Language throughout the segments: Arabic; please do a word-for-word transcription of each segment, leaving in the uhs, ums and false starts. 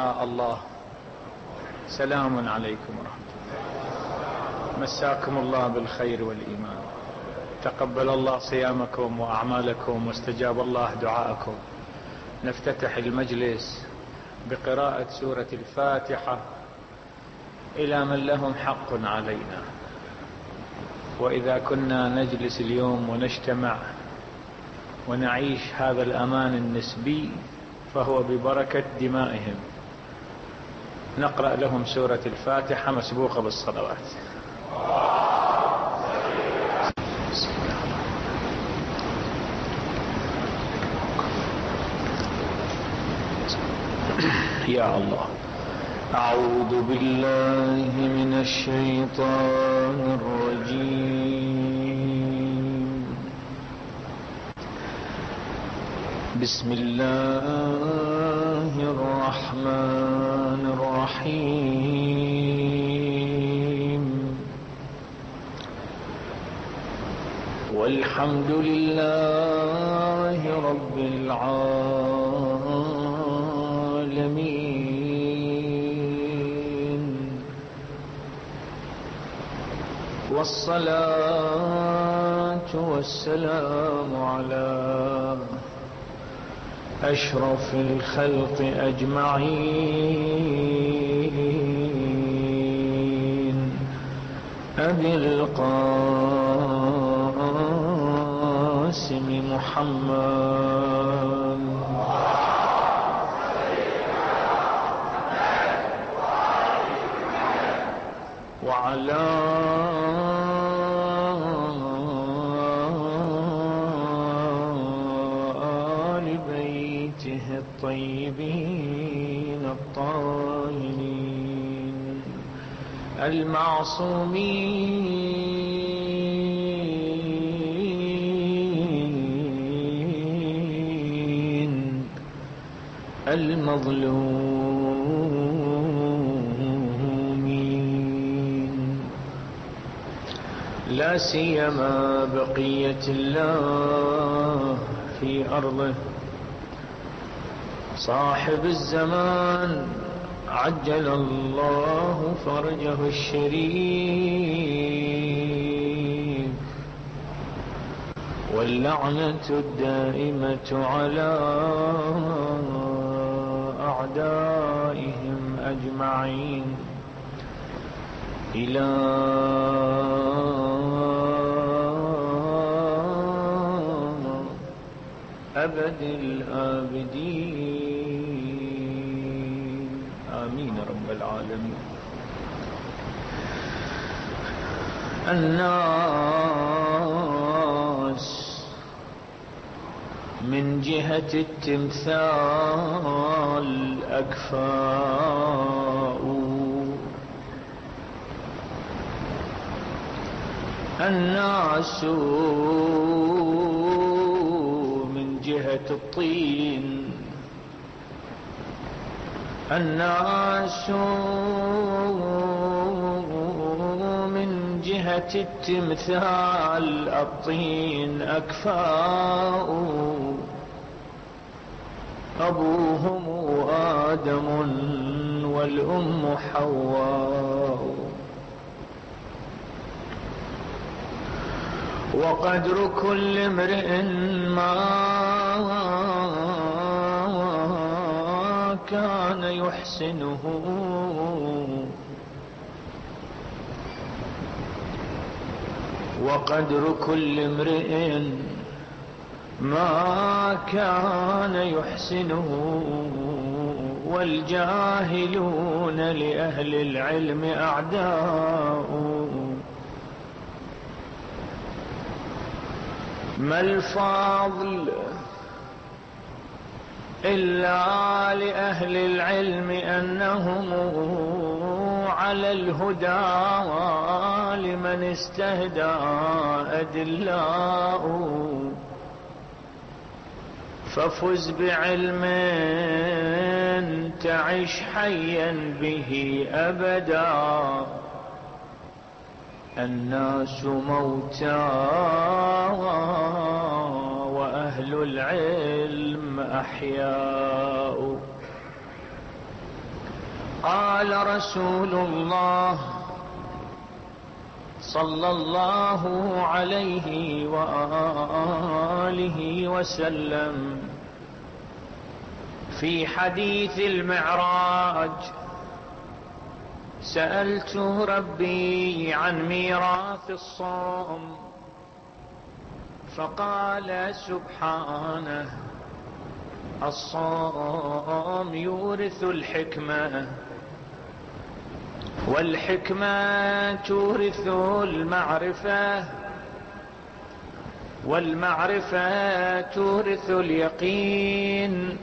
يا الله. سلام عليكم ورحمة الله. مساكم الله بالخير والإيمان. تقبل الله صيامكم وأعمالكم واستجاب الله دعاءكم. نفتتح المجلس بقراءة سورة الفاتحة إلى من لهم حق علينا. وإذا كنا نجلس اليوم ونجتمع ونعيش هذا الأمان النسبي فهو ببركة دمائهم. نقرأ لهم سورة الفاتحة مسبوقة بالصلوات. يا الله. أعوذ بالله من الشيطان الرجيم. بسم الله الرحمن الرحيم. والحمد لله رب العالمين، والصلاة والسلام على أشرف الخلق أجمعين، أبي القاسم محمد وعلى الطيبين الطاهرين المعصومين المظلومين، لا سيما بقية الله في أرضه، صاحب الزمان عجل الله فرجه الشريف، واللعنة الدائمة على أعدائهم أجمعين إلى أبد الآبدين، آمين رب العالمين. الناس من جهة التمثال أكفاء، الناس من جهة الطين، الناس من جهة التمثال الطين أكفاء، أبوهم آدم والأم حواء، وقدر كل امرئ ما كان يحسنه، وقدر كل امرئ ما كان يحسنه، والجاهلون لأهل العلم أعداء، ما الفضل إلا لأهل العلم أنهم على الهدى، لمن استهدى أدلاء، ففز بعلم تعش حيا به أبدا، الناس موتى وأهل العلم أحياء. قال رسول الله صلى الله عليه وآله وسلم في حديث المعراج: سألت ربي عن ميراث الصوم فقال سبحانه: الصوم يورث الحكمة، والحكمة تورث المعرفة، والمعرفة تورث اليقين.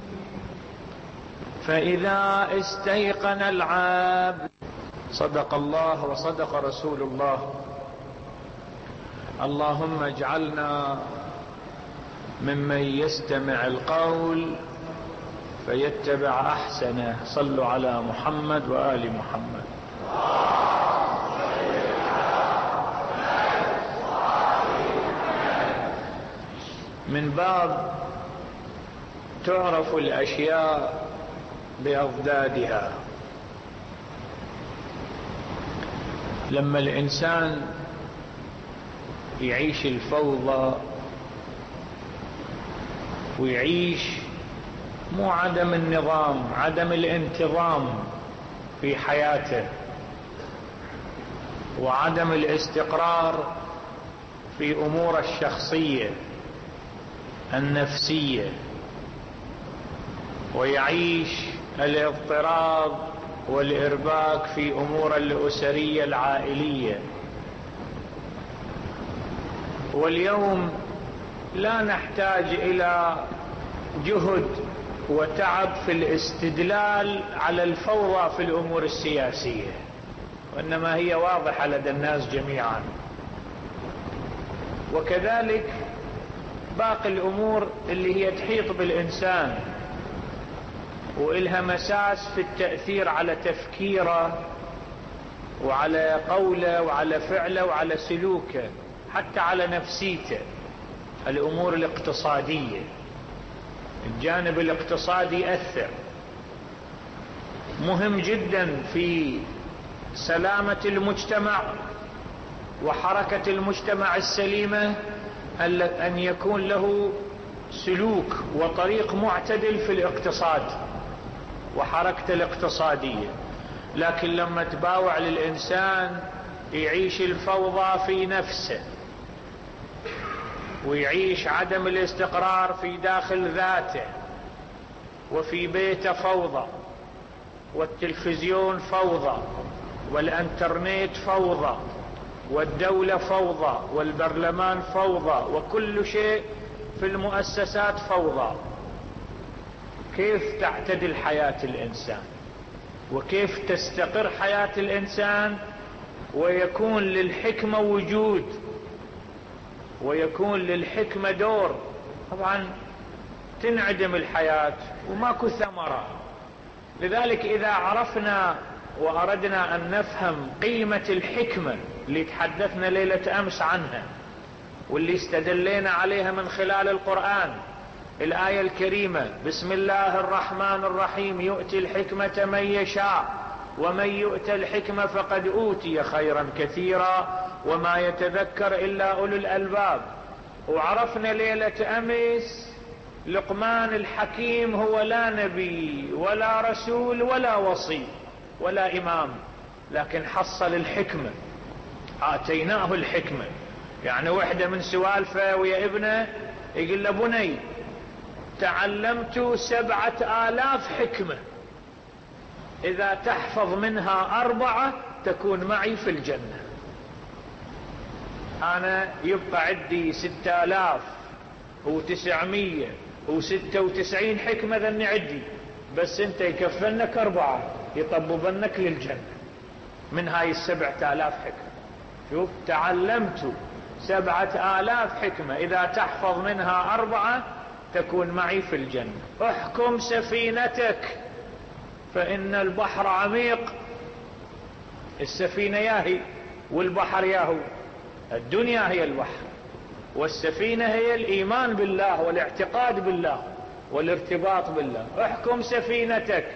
فإذا استيقن العبد، صدق الله وصدق رسول الله. اللهم اجعلنا ممن يستمع القول فيتبع أحسنه. صلوا على محمد وآل محمد. من باب تعرف الأشياء بأضدادها. لما الإنسان يعيش الفوضى ويعيش مو عدم النظام، عدم الانتظام في حياته، وعدم الاستقرار في أمور الشخصية النفسية، ويعيش الاضطراب والإرباك في أمور الأسرية العائلية. واليوم لا نحتاج إلى جهد وتعب في الاستدلال على الفوضى في الأمور السياسية، وإنما هي واضحة لدى الناس جميعا. وكذلك باقي الأمور اللي هي تحيط بالإنسان وإلها مساس في التأثير على تفكيره وعلى قوله وعلى فعله وعلى سلوكه، حتى على نفسيته. الأمور الاقتصادية، الجانب الاقتصادي يأثر، مهم جدا في سلامة المجتمع وحركة المجتمع السليمة أن يكون له سلوك وطريق معتدل في الاقتصاد وحركته الاقتصادية. لكن لما تباوع للإنسان يعيش الفوضى في نفسه، ويعيش عدم الاستقرار في داخل ذاته، وفي بيته فوضى، والتلفزيون فوضى، والانترنت فوضى، والدولة فوضى، والبرلمان فوضى، وكل شيء في المؤسسات فوضى. كيف تعتدل حياة الإنسان؟ وكيف تستقر حياة الإنسان ويكون للحكمة وجود ويكون للحكمة دور؟ طبعا تنعدم الحياة وماكو ثمرة. لذلك إذا عرفنا وأردنا أن نفهم قيمة الحكمة اللي تحدثنا ليلة أمس عنها واللي استدلينا عليها من خلال القرآن، الآية الكريمة: بسم الله الرحمن الرحيم يؤتي الحكمة من يشاء ومن يؤت الحكمة فقد أوتي خيرا كثيرا وما يتذكر إلا أولو الألباب. وعرفنا ليلة أمس لقمان الحكيم هو لا نبي ولا رسول ولا وصي ولا إمام، لكن حصل الحكمة، آتيناه الحكمة. يعني وحدة من سوالفه ويا ابنه يقول له: بني تعلمت سبعة آلاف حكمة، إذا تحفظ منها أربعة تكون معي في الجنة. أنا يبقى عندي ستة آلاف وتسعمية وستة وتسعين حكمة ذني عندي، بس أنت يكفنك أربعة يطببنك للجنة من هاي السبعة آلاف حكمة. شوف، تعلمت سبعة آلاف حكمة، إذا تحفظ منها أربعة تكون معي في الجنة. احكم سفينتك فإن البحر عميق. السفينة ياهي والبحر ياهو، الدنيا هي البحر، والسفينة هي الإيمان بالله والاعتقاد بالله والارتباط بالله. احكم سفينتك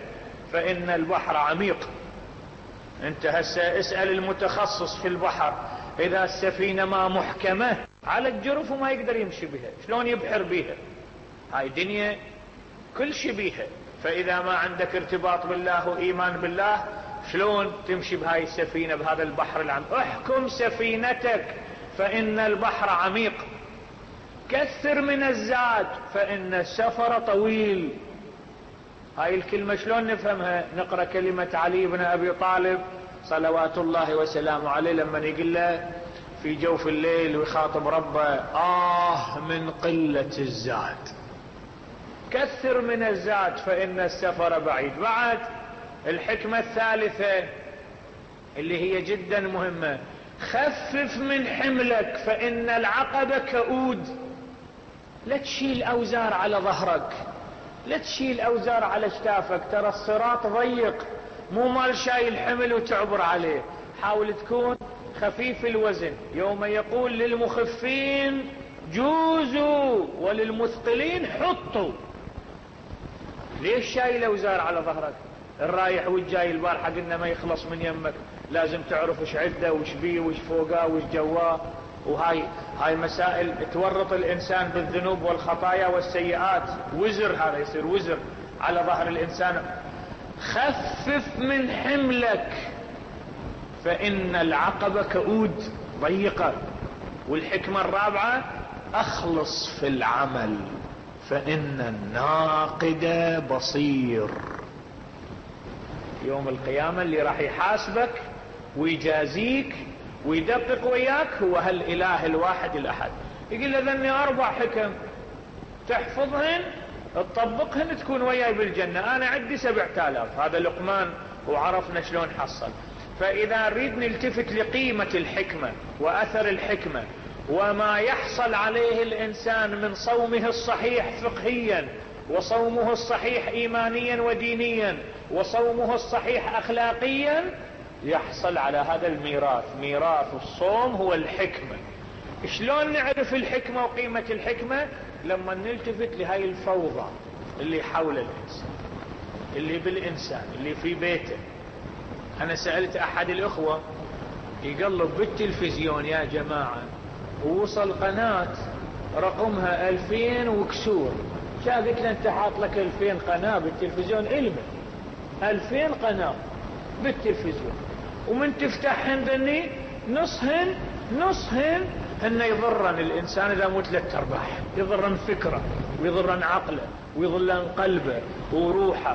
فإن البحر عميق. انت هسه اسأل المتخصص في البحر، اذا السفينة ما محكمة على الجرف وما يقدر يمشي بها، شلون يبحر بها؟ هاي دنيا كل شي بيها. فاذا ما عندك ارتباط بالله وايمان بالله شلون تمشي بهاي السفينة بهذا البحر العميق؟ احكم سفينتك فإن البحر عميق، كثر من الزاد فإن السفر طويل. هاي الكلمة شلون نفهمها؟ نقرأ كلمة علي بن أبي طالب صلوات الله وسلامه عليه لما يقول له في جوف الليل ويخاطب ربه: آه من قلة الزاد. كثر من الزاد فإن السفر بعيد. بعد الحكمة الثالثة اللي هي جدا مهمة: خفف من حملك فإن العقبة كؤود. لا تشيل أوزار على ظهرك، لا تشيل أوزار على اشتافك، ترى الصراط ضيق، مو مال شايل حمل وتعبر عليه. حاول تكون خفيف الوزن. يوم يقول للمخفين جوزوا وللمثقلين حطوا. ليش شايل أوزار على ظهرك؟ الرايح والجاي البارحة قلنا ما يخلص من يمك، لازم تعرف وش عده وش بيه وش فوقاه وش جواه. وهاي هاي مسائل تورط الإنسان بالذنوب والخطايا والسيئات، وزر، هذا يصير وزر على ظهر الإنسان. خفف من حملك فإن العقبة كؤود ضيقة. والحكمة الرابعة: أخلص في العمل فإن الناقد بصير. يوم القيامة اللي راح يحاسبك ويجازيك ويدقق وياك هو هالإله الواحد الأحد. يقول له ذني أربع حكم تحفظهن تطبقهن تكون وياي بالجنة، أنا عندي سبعة آلاف. هذا لقمان وعرفنا شلون حصل. فإذا نريد نلتفت لقيمة الحكمة وأثر الحكمة وما يحصل عليه الإنسان من صومه الصحيح فقهيا، وصومه الصحيح إيمانيا ودينيا، وصومه الصحيح أخلاقيا، يحصل على هذا الميراث. ميراث الصوم هو الحكمة. شلون نعرف الحكمة وقيمة الحكمة؟ لما نلتفت لهاي الفوضى اللي حول الإنسان، اللي بالإنسان، اللي في بيته. أنا سألت أحد الأخوة يقلب بالتلفزيون يا جماعة، ووصل قناة رقمها ألفين وكسور. شا قلت له: أنت حاط لك ألفين قناة بالتلفزيون؟ علمه ألفين قناة بالتلفزيون، ومن تفتحهن ذني نصهن نصهن هن يضرن الإنسان إذا مو ثلاث أرباع، يضرن فكره ويضرن عقله ويضرن قلبه وروحه.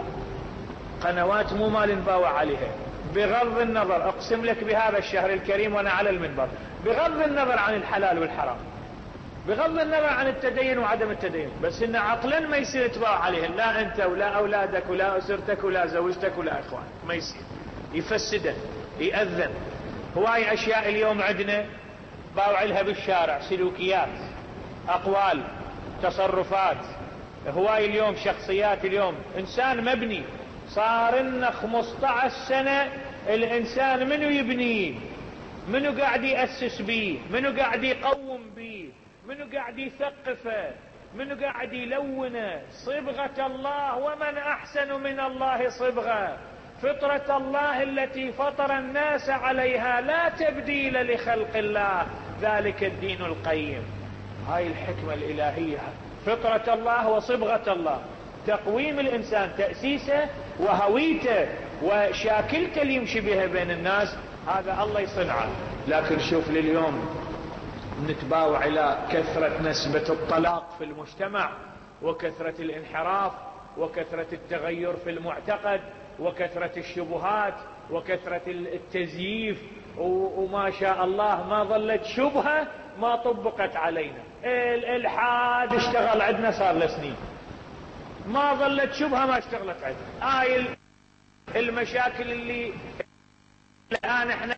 قنوات مو مال نباوع عليها. بغض النظر، أقسم لك بهذا الشهر الكريم وأنا على المنبر، بغض النظر عن الحلال والحرام، بغض النظر عن التدين وعدم التدين، بس إن عقلا ما يصير تباوع عليهن، لا أنت ولا أولادك ولا أسرتك ولا زوجتك ولا إخوانك، ما يصير. يفسدن، يأذن. هواي أشياء اليوم عندنا باوع لها بالشارع، سلوكيات، أقوال، تصرفات. هواي اليوم شخصيات. اليوم إنسان مبني صار لنا خمسة عشر سنة، الإنسان منو يبنيه؟ منو قاعد يأسس بيه؟ منو قاعد يقوم بيه؟ منو قاعد يثقفه؟ منو قاعد يلونه؟ صبغة الله، ومن أحسن من الله صبغة. فطرة الله التي فطر الناس عليها، لا تبديل لخلق الله، ذلك الدين القيم. هاي الحكمة الإلهية، فطرة الله وصبغة الله، تقويم الإنسان، تأسيسه وهويته وشاكلته اللي يمشي بها بين الناس، هذا الله يصنعه. لكن شوف لليوم نتباوع إلى كثرة نسبة الطلاق في المجتمع، وكثرة الانحراف، وكثرة التغير في المعتقد، وكثرة الشبهات، وكثرة التزييف، وما شاء الله ما ظلت شبهة ما طبقت علينا. الإلحاد اشتغل عندنا صار لسنين، ما ظلت شبهة ما اشتغلت عندنا. هاي المشاكل اللي الآن احنا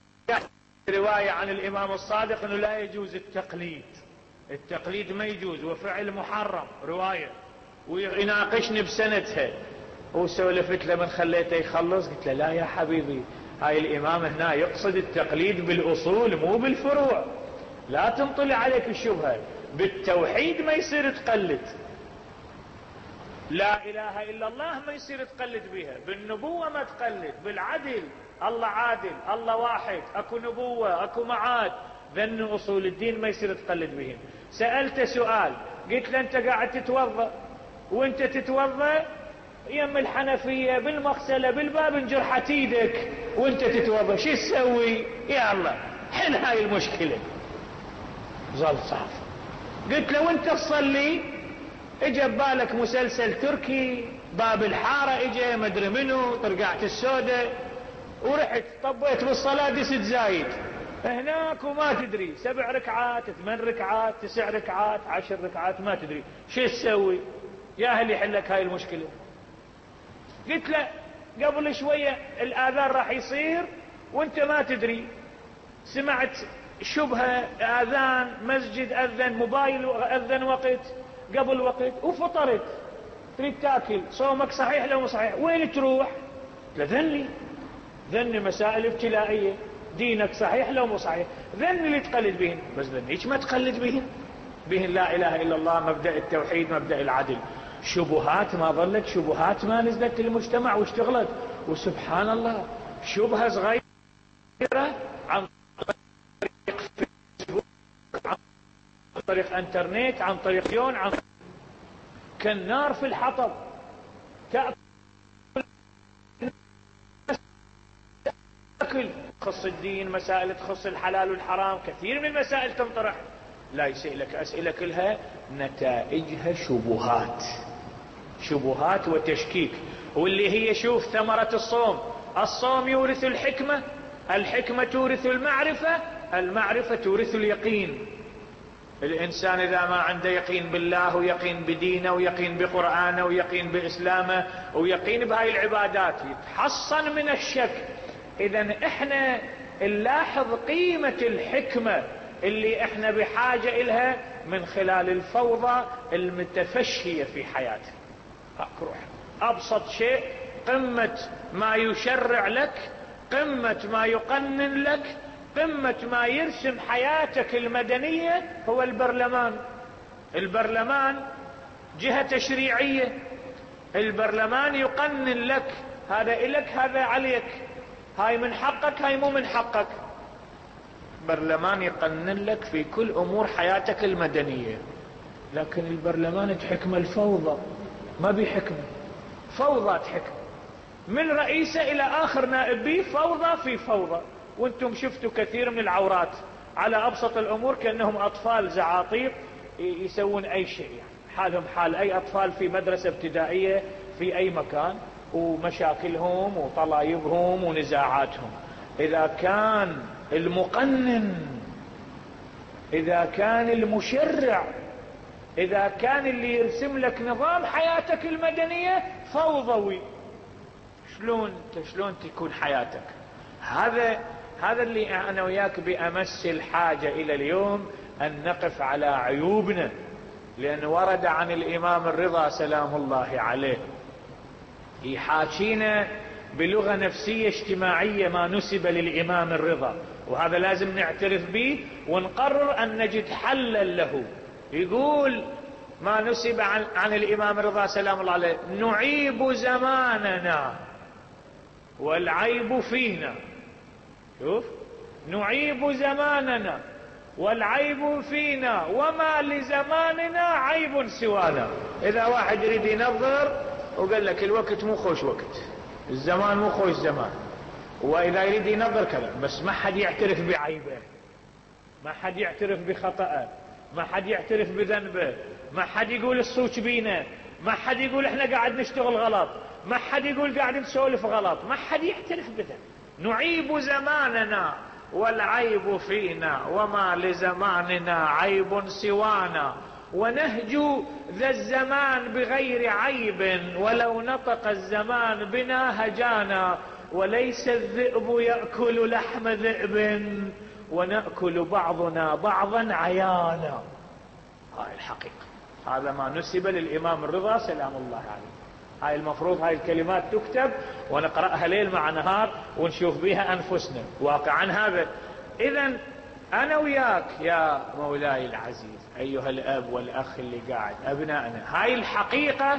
رواية عن الإمام الصادق أنه لا يجوز التقليد، التقليد ما يجوز وفعل محرم، رواية، ويناقشني بسندها. وسولفت له من خليته يخلص، قلت له: لا يا حبيبي، هاي الإمام هنا يقصد التقليد بالأصول مو بالفروع، لا تنطلع عليك الشبهة، بالتوحيد ما يصير تقلد. لا اله الا الله ما يصير تقلد بها، بالنبوة ما تقلد، بالعدل الله عادل، الله واحد، اكو نبوة اكو معاد، ذن اصول الدين ما يصير تقلد بهم. سألت سؤال قلت له انت قاعد تتوضا وانت تتوضا يم الحنفية بالمغسلة بالباب انجرحت ايدك وانت تتوضا، شو تسوي؟ يا الله حل هاي المشكلة. ظل صعب. قلت له وانت تصلي اجى ببالك مسلسل تركي، باب الحارة اجى مدري منو، طرقعت السودة ورحت طبيت بالصلاة دست زايد هناك وما تدري سبع ركعات ثمان ركعات تسع ركعات عشر ركعات ما تدري شو تسوي؟ يا هل يحلك هاي المشكلة. قلت له قبل شوية الاذان راح يصير وانت ما تدري، سمعت شبهة اذان مسجد اذن، موبايل اذن وقت قبل وقت وفطرت تريد تاكل، صومك صحيح لو مو صحيح، وين تروح؟ لذني ذني مسائل ابتلائية، دينك صحيح لو مو صحيح، ذني اللي تقلد بهن، بس ذنيك ما تقلد بهن. بهن لا اله الا الله، مبدأ التوحيد، مبدأ العدل. شبهات ما ظلت، شبهات ما نزلت المجتمع واشتغلت، وسبحان الله شبهة صغيرة عن طريق فيسبوك، عن طريق انترنت، عن طريق يون، عن كالنار في الحطب تأكل تخص الدين، مسائل تخص الحلال والحرام، كثير من المسائل تنطرح لا يسألك أسئلة كلها نتائجها شبهات، شبهات وتشكيك. واللي هي شوف ثمرة الصوم، الصوم يورث الحكمة، الحكمة تورث المعرفة، المعرفة تورث اليقين. الإنسان إذا ما عنده يقين بالله ويقين بدينه ويقين بقرآنه ويقين بإسلامه ويقين بهاي العبادات يتحصن من الشك. إذن إحنا نلاحظ قيمة الحكمة اللي إحنا بحاجة إلها من خلال الفوضى المتفشية في حياتنا. أكروح أبسط شيء، قمة ما يشرع لك، قمة ما يقنن لك، قمة ما يرسم حياتك المدنية هو البرلمان. البرلمان جهة تشريعية، البرلمان يقنن لك هذا إلك هذا عليك، هاي من حقك هاي مو من حقك. برلمان يقنن لك في كل أمور حياتك المدنية. لكن البرلمان تحكم الفوضى، ما بيحكم فوضى، تحكم من رئيسه إلى آخر نائب بيه فوضى في فوضى. وانتم شفتوا كثير من العورات على أبسط الأمور كأنهم أطفال زعاطيق يسوون أي شيء، يعني حالهم حال أي أطفال في مدرسة ابتدائية في أي مكان، ومشاكلهم وطلايبهم ونزاعاتهم. إذا كان المقنن، إذا كان المشرع، إذا كان اللي يرسم لك نظام حياتك المدنية فوضوي، شلون شلون تكون حياتك؟ هذا هذا اللي أنا وياك بأمس الحاجة إلى اليوم أن نقف على عيوبنا. لأن ورد عن الإمام الرضا سلام الله عليه يحاكينا بلغة نفسية اجتماعية ما نسب للإمام الرضا، وهذا لازم نعترف به ونقرر أن نجد حلا له. يقول ما نسب عن, عن الإمام الرضا سلام الله عليه: نعيب زماننا والعيب فينا. شوف، نعيب زماننا والعيب فينا وما لزماننا عيب سوانا. إذا واحد يريد ينظر وقال لك الوقت مو خوش وقت، الزمان مو خوش زمان، وإذا يريد ينظر كذا، بس ما حد يعترف بعيبه، ما حد يعترف بخطأه، ما حد يعترف بذنبه، ما حد يقول الصوت بينا، ما حد يقول احنا قاعد نشتغل غلط، ما حد يقول قاعد نسولف غلط، ما حد يعترف بذنب. نعيب زماننا والعيب فينا وما لزماننا عيب سوانا، ونهجو ذا الزمان بغير عيب ولو نطق الزمان بنا هجانا، وليس الذئب يأكل لحم ذئب ونأكل بعضنا بعضا عيانا. هاي الحقيقة، هذا ما نسب للإمام الرضا سلام الله عليه. هاي المفروض هاي الكلمات تكتب ونقرأها ليل مع نهار ونشوف بها أنفسنا واقعا هذا. إذن أنا وياك يا مولاي العزيز أيها الأب والأخ اللي قاعد، أبنائنا، هاي الحقيقة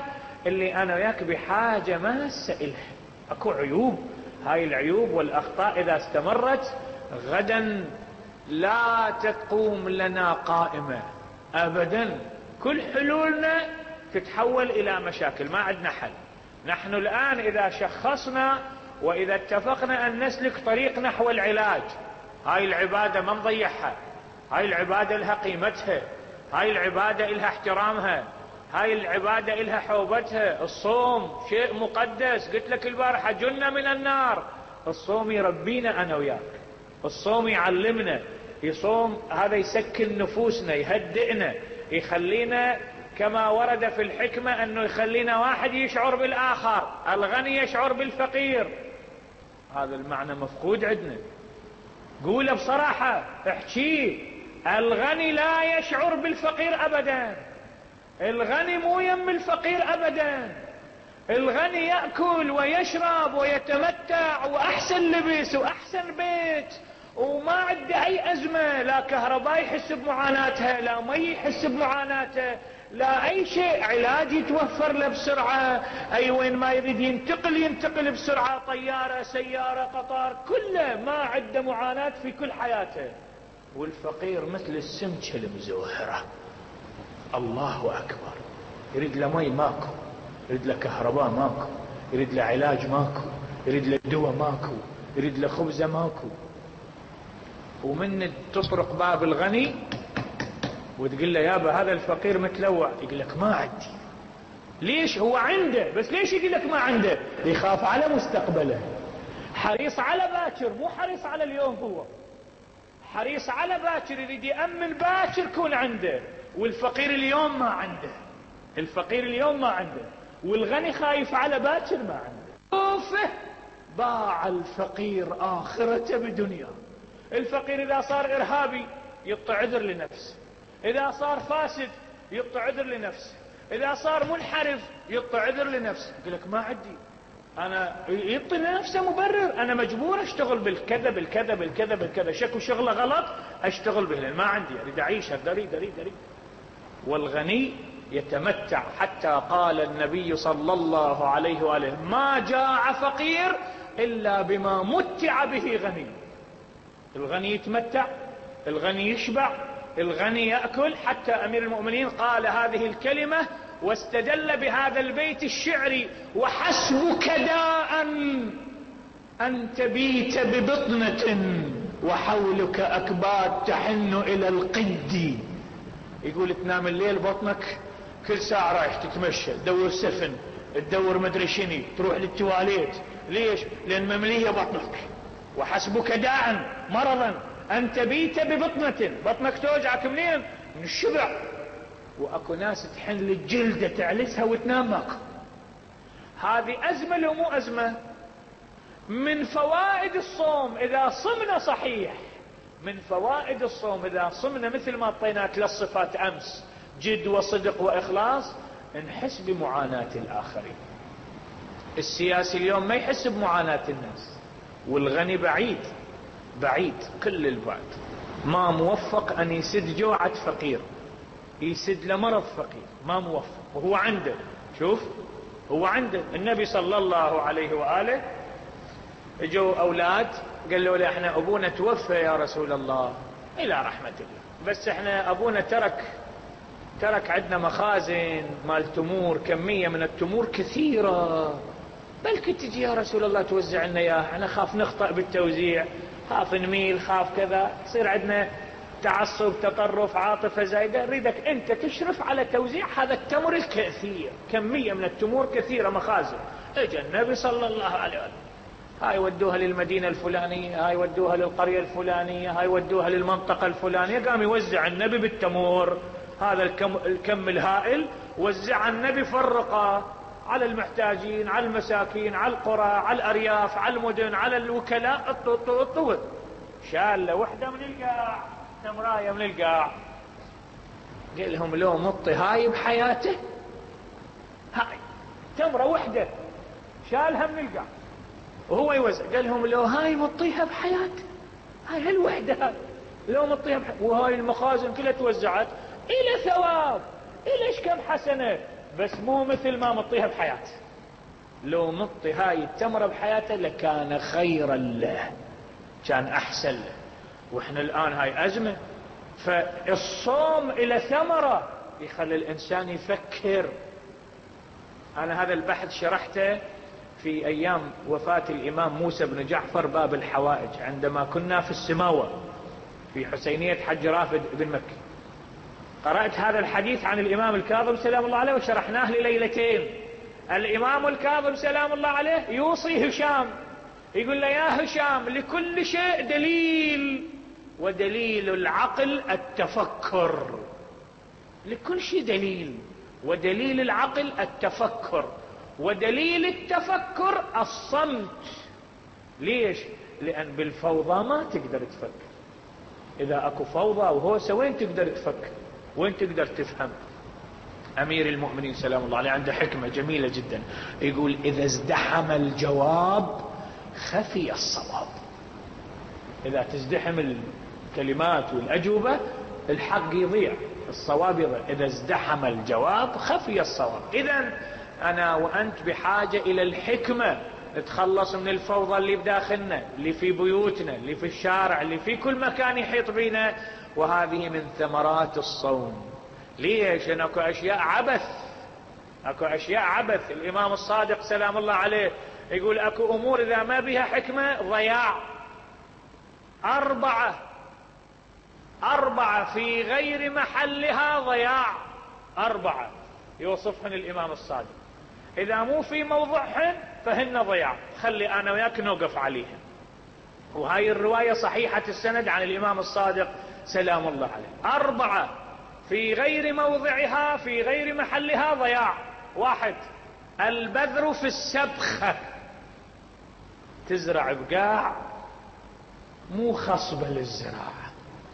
اللي أنا وياك بحاجة ماسة إلها. أكو عيوب، هاي العيوب والأخطاء إذا استمرت غدا لا تقوم لنا قائمة أبدا. كل حلولنا تتحول إلى مشاكل، ما عندنا حل. نحن الآن إذا شخصنا وإذا اتفقنا أن نسلك طريق نحو العلاج، هاي العبادة ما نضيعها، هاي العبادة لها قيمتها، هاي العبادة لها احترامها، هاي العبادة لها حوبتها. الصوم شيء مقدس، قلت لك البارحة جنة من النار. الصوم يربينا أنا وياك، الصوم يعلمنا، يصوم هذا يسكن نفوسنا، يهدئنا، يخلينا كما ورد في الحكمة أنه يخلينا واحد يشعر بالآخر، الغني يشعر بالفقير. هذا المعنى مفقود عندنا، قوله بصراحة، احكيه. الغني لا يشعر بالفقير أبدا، الغني مو يم الفقير أبدا. الغني يأكل ويشرب ويتمتع وأحسن لبس وأحسن بيت وما عنده أي أزمة، لا كهرباء يحس بمعاناتها، لا مي يحس بمعاناته، لا أي شيء. علاج يتوفر له بسرعة، أي وين ما يريد ينتقل ينتقل بسرعة، طيارة سيارة قطار، كله ما عنده معاناة في كل حياته. والفقير مثل السمكة المزوهرة، الله أكبر، يريد له مي ماكو، يريد له كهرباء ماكو، يريد له علاج ماكو، يريد له دواء ماكو، يريد له خبزة ماكو. ومن تطرق باب الغني وتقول له يابا هذا الفقير متلوع، يقول لك ما عندي. ليش؟ هو عنده، بس ليش يقول لك ما عنده؟ يخاف على مستقبله، حريص على باكر، مو حريص على اليوم، هو حريص على باكر، يريد يأمن باكر يكون عنده. والفقير اليوم ما عنده، الفقير اليوم ما عنده، والغني خايف على باكر ما عنده. خوفه باع الفقير آخرته بدنيا. الفقير إذا صار إرهابي يقطع عذر لنفسه، إذا صار فاسد يقطع عذر لنفسه، إذا صار منحرف يقطع عذر لنفسه، يقول لك ما عندي، أنا يعطي لنفسه مبرر، أنا مجبور أشتغل بالكذا بالكذا بالكذا بالكذا، شكو شغله غلط أشتغل به لأن ما عندي، أريد أعيش، أريد أريد أريد. والغني يتمتع، حتى قال النبي صلى الله عليه وآله ما جاع فقير إلا بما متع به غني. الغني يتمتع، الغني يشبع، الغني يأكل. حتى أمير المؤمنين قال هذه الكلمة واستدل بهذا البيت الشعري: وحسبك داء أن تبيت ببطنة وحولك أكباد تحن إلى القد. يقول تنام الليل بطنك كل ساعة رايح تتمشى، تدور سفن، تدور مدري شني، تروح للتواليت. ليش؟ لأن مملية بطنك. وحسبك داء، مرضا، أن تبيت ببطنة، بطنك توجعك منين؟ من الشبع. وأكو ناس تحن للجلدة تعلسها وتنام ماكو. هذه أزمة لو مو أزمة؟ من فوائد الصوم إذا صمنا صحيح، من فوائد الصوم إذا صمنا مثل ما اعطينا ثلاث صفات أمس: جد وصدق وإخلاص، نحس بمعاناة الآخرين. السياسي اليوم ما يحس بمعاناة الناس، والغني بعيد بعيد كل البعد، ما موفق أن يسد جوعة فقير، يسد لمرض فقير، ما موفق. وهو عنده، شوف هو عنده. النبي صلى الله عليه وآله اجوا أولاد قالوا له احنا أبونا توفى يا رسول الله، إلى رحمة الله، بس احنا أبونا ترك ترك عندنا مخازن مال تمور، كمية من التمور كثيرة، بل كنت تجي يا رسول الله توزع لنا اياها، انا خاف نخطأ بالتوزيع، خاف نميل، خاف كذا، يصير عندنا تعصب، تطرف، عاطفة زايدة، نريدك انت تشرف على توزيع هذا التمر الكثير، كمية من التمور كثيرة، مخازن. اجى النبي صلى الله عليه وسلم، هاي ودوها للمدينة الفلانية، هاي ودوها للقرية الفلانية، هاي ودوها للمنطقة الفلانية. قام يوزع النبي بالتمور، هذا الكم, الكم الهائل وزع النبي، فرقه على المحتاجين، على المساكين، على القرى، على الأرياف، على المدن، على الوكلاء، الطول. شال له وحدة من القاع، تمراية من القاع، قال لهم لو مطي هاي بحياته، هاي تمرة وحدة شالها من القاع وهو يوزع، قال لهم لو هاي مطيها بحياته، هاي هالوحدة لو مطيها بحياته، وهاي المخازن كلها توزعت، إلى ثواب، إليش كم حسنة، بس مو مثل ما مطيها بحياته. لو مطي هاي التمرة بحياته لكان خيرا له، كان أحسن له. وإحنا الآن هاي أزمة. فالصوم إلى ثمرة يخلي الإنسان يفكر. أنا هذا البحث شرحته في أيام وفاة الإمام موسى بن جعفر باب الحوائج، عندما كنا في السماوة في حسينية حج رافد بن مكي. قرأت هذا الحديث عن الإمام الكاظم سلام الله عليه وشرحناه لليلتين. الإمام الكاظم سلام الله عليه يوصي هشام، يقول له يا هشام لكل شيء دليل، ودليل العقل التفكر. لكل شيء دليل، ودليل العقل التفكر، ودليل التفكر الصمت. ليش؟ لأن بالفوضى ما تقدر تفكر. إذا أكو فوضى وهوسة وين تقدر تفكر؟ وين تقدر تفهم؟ أمير المؤمنين سلام الله عليه عنده حكمة جميلة جدا، يقول إذا ازدحم الجواب خفي الصواب. إذا تزدحم الكلمات والأجوبة الحق يضيع، الصواب يضيع. إذا ازدحم الجواب خفي الصواب. إذن أنا وأنت بحاجة إلى الحكمة نتخلص من الفوضى اللي بداخلنا، اللي في بيوتنا، اللي في الشارع، اللي في كل مكان يحيط بينا. وهذه من ثمرات الصوم. ليش؟ لأن اكو أشياء عبث، اكو أشياء عبث. الإمام الصادق سلام الله عليه يقول اكو أمور إذا ما بها حكمة ضياع. أربعة أربعة في غير محلها ضياع. أربعة يوصفهن الإمام الصادق، إذا مو في موضعهن فهن ضياع. خلي أنا وياك نوقف عليهن. وهاي الرواية صحيحة السند عن الإمام الصادق سلام الله عليه. أربعة في غير موضعها في غير محلها ضياع. واحد، البذر في السبخة، تزرع بقاع مو خصبة للزراعة.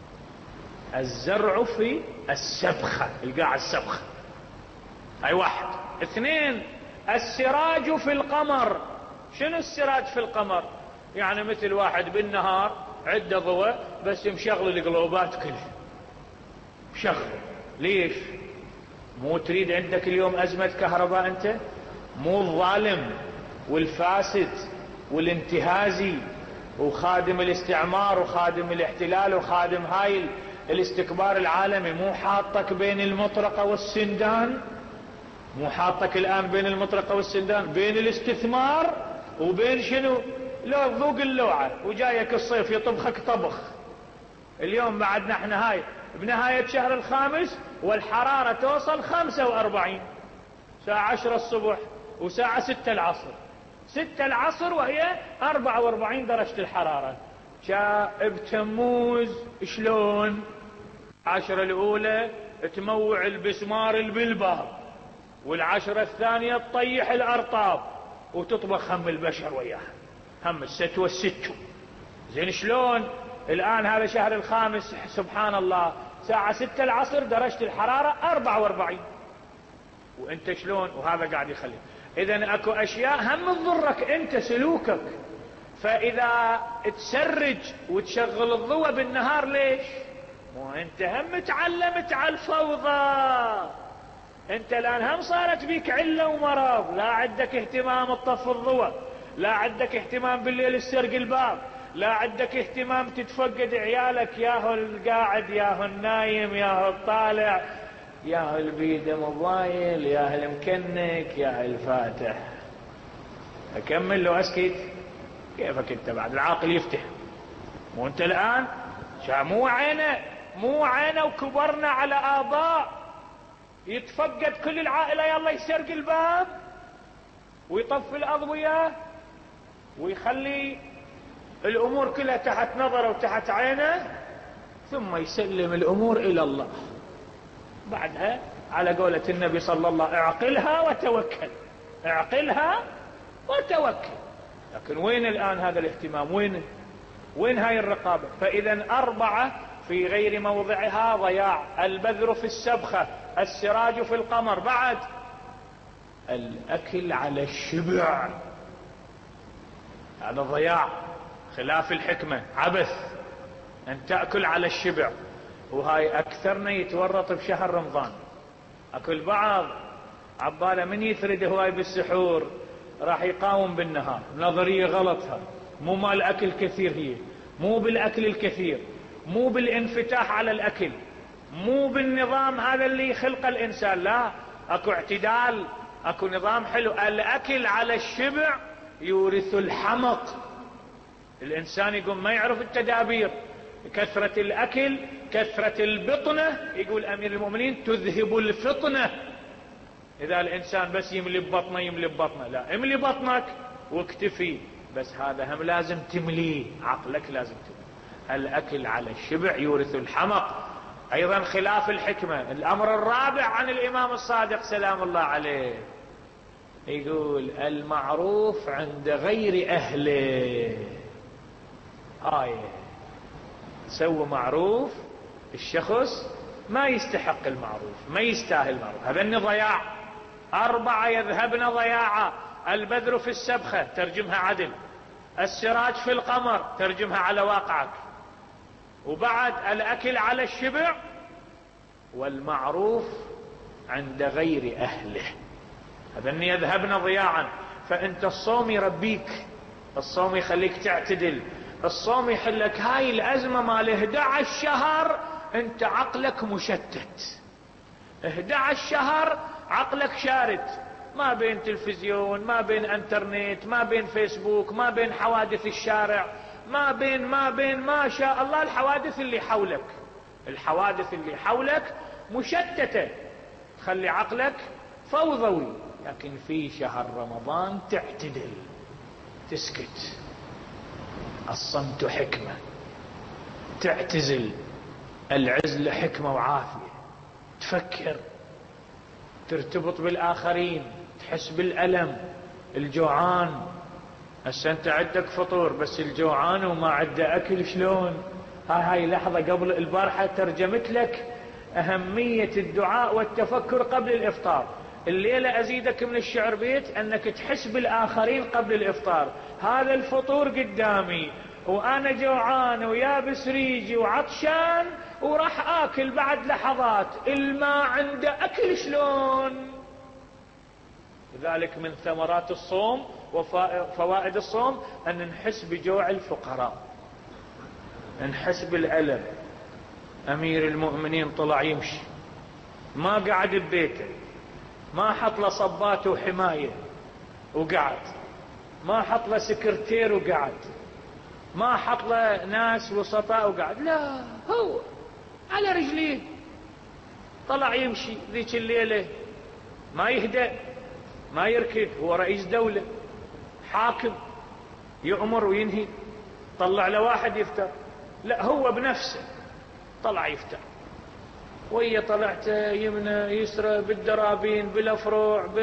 الزرع في السبخة، القاع السبخة. هاي واحد. اثنين، السراج في القمر. شنو السراج في القمر؟ يعني مثل واحد بالنهار عنده ضوء بس مشغل القلوبات كلها مشغل. ليش؟ مو تريد عندك اليوم أزمة كهرباء أنت؟ مو الظالم والفاسد والانتهازي وخادم الاستعمار وخادم الاحتلال وخادم هاي الاستكبار العالمي مو حاطك بين المطرقة والسندان؟ مو حاطك الآن بين المطرقة والسندان، بين الاستثمار وبين شنو؟ لو ذوق اللوعة، وجايك الصيف يطبخك طبخ. اليوم بعد نحن هاي بنهاية شهر الخامس والحرارة توصل خمسة وأربعين، ساعة عشرة الصبح وساعة ستة العصر. ستة العصر وهي أربعة وأربعين درجة الحرارة. شاء بتموز شلون؟ العشرة الأولى تموع البسمار البلباب، والعشرة الثانية تطيح الأرطاب وتطبخ هم البشر وياها، هم الست والست. زين شلون الآن هذا شهر الخامس سبحان الله ساعة ستة العصر درجة الحرارة أربعة وأربعين، وانت شلون؟ وهذا قاعد يخلي. اذا اكو اشياء هم تضرك انت سلوكك. فاذا تسرج وتشغل الضوء بالنهار ليش؟ مو انت هم تعلمت على الفوضى. انت الان هم صارت بيك عله ومرض، لا عندك اهتمام تطفي الضوء، لا عندك اهتمام بالليل السرق الباب، لا عندك اهتمام تتفقد عيالك، ياهو القاعد ياهو النايم ياهو الطالع ياهو البيد موبايل ياهو المكنك ياهو الفاتح. اكمل لو اسكت؟ كيفك انت بعد؟ العاقل يفتح. مو انت الان مو عينه مو عينه وكبرنا على اباء يتفقد كل العائله يلا يسرق الباب ويطفي الاضويه ويخلي الامور كلها تحت نظره وتحت عينه، ثم يسلم الامور الى الله. بعدها على قولة النبي صلى الله عليه وسلم اعقلها وتوكل، اعقلها وتوكل. لكن وين الآن هذا الاهتمام؟ وين وين هاي الرقابة؟ فإذا أربعة في غير موضعها ضياع. البذر في السبخة، السراج في القمر. بعد الأكل على الشبع، هذا ضياع خلاف الحكمة، عبث أن تأكل على الشبع. وهاي أكثرنا يتورط بشهر رمضان. أكو البعض عباله من يثرد هواي بالسحور راح يقاوم بالنهار. نظرية غلطها، مو مال اكل كثير، هي مو بالاكل الكثير، مو بالانفتاح على الاكل، مو بالنظام هذا اللي يخلق الانسان، لا، اكو اعتدال، اكو نظام حلو. الاكل على الشبع يورث الحمق. الانسان يقوم ما يعرف التدابير، كثرة الاكل كثرة البطنة، يقول امير المؤمنين تذهب الفطنة. اذا الانسان بس يملي ببطنه يملي ببطنه، لا، املي بطنك واكتفي، بس هذا هم لازم تمليه، عقلك لازم تمليه. الاكل على الشبع يورث الحمق. ايضا خلاف الحكمة. الامر الرابع عن الامام الصادق سلام الله عليه، يقول المعروف عند غير اهله. آية سوى معروف، الشخص ما يستحق المعروف، ما يستاهل المعروف، هذا ضياع. أربعة يذهبن ضياعا: البذر في السبخة، ترجمها عدل، السراج في القمر، ترجمها على واقعك، وبعد الأكل على الشبع، والمعروف عند غير أهله، هذا يذهبن ضياعا. فأنت الصوم يربيك، الصوم يخليك تعتدل، الصوم يحلك هاي الأزمة مال احد عشر شهر انت عقلك مشتت. احد عشر شهر عقلك شارد، ما بين تلفزيون، ما بين انترنت، ما بين فيسبوك، ما بين حوادث الشارع، ما بين ما بين ما شاء الله الحوادث اللي حولك. الحوادث اللي حولك مشتتة، تخلي عقلك فوضوي. لكن في شهر رمضان تعتدل، تسكت، الصمت حكمة، تعتزل، العزلة حكمة وعافية، تفكر، ترتبط بالآخرين، تحس بالألم. الجوعان، هسه انت عندك فطور بس الجوعان وما عنده أكل شلون؟ هاي هاي لحظة قبل البارحة ترجمت لك أهمية الدعاء والتفكر قبل الإفطار. الليلة أزيدك من الشعر بيت أنك تحس بالآخرين قبل الإفطار. هذا الفطور قدامي وأنا جوعان ويابس ريجي وعطشان وراح آكل بعد لحظات، الماء عنده أكل شلون؟ لذلك من ثمرات الصوم وفوائد الصوم أن نحس بجوع الفقراء، نحس بالألم. أمير المؤمنين طلع يمشي، ما قعد ببيته، ما حط له صبات وحماية وقعد، ما حط له سكرتير وقعد، ما حط له ناس وسطاء وقعد، لا، هو على رجليه طلع يمشي ذيك الليلة، ما يهدأ، ما يركض، هو رئيس دولة حاكم يؤمر وينهي. طلع له واحد يفتر، لا، هو بنفسه طلع يفتر، ويا طلعت يمنى يسرى بالدرابين بالافروع ب...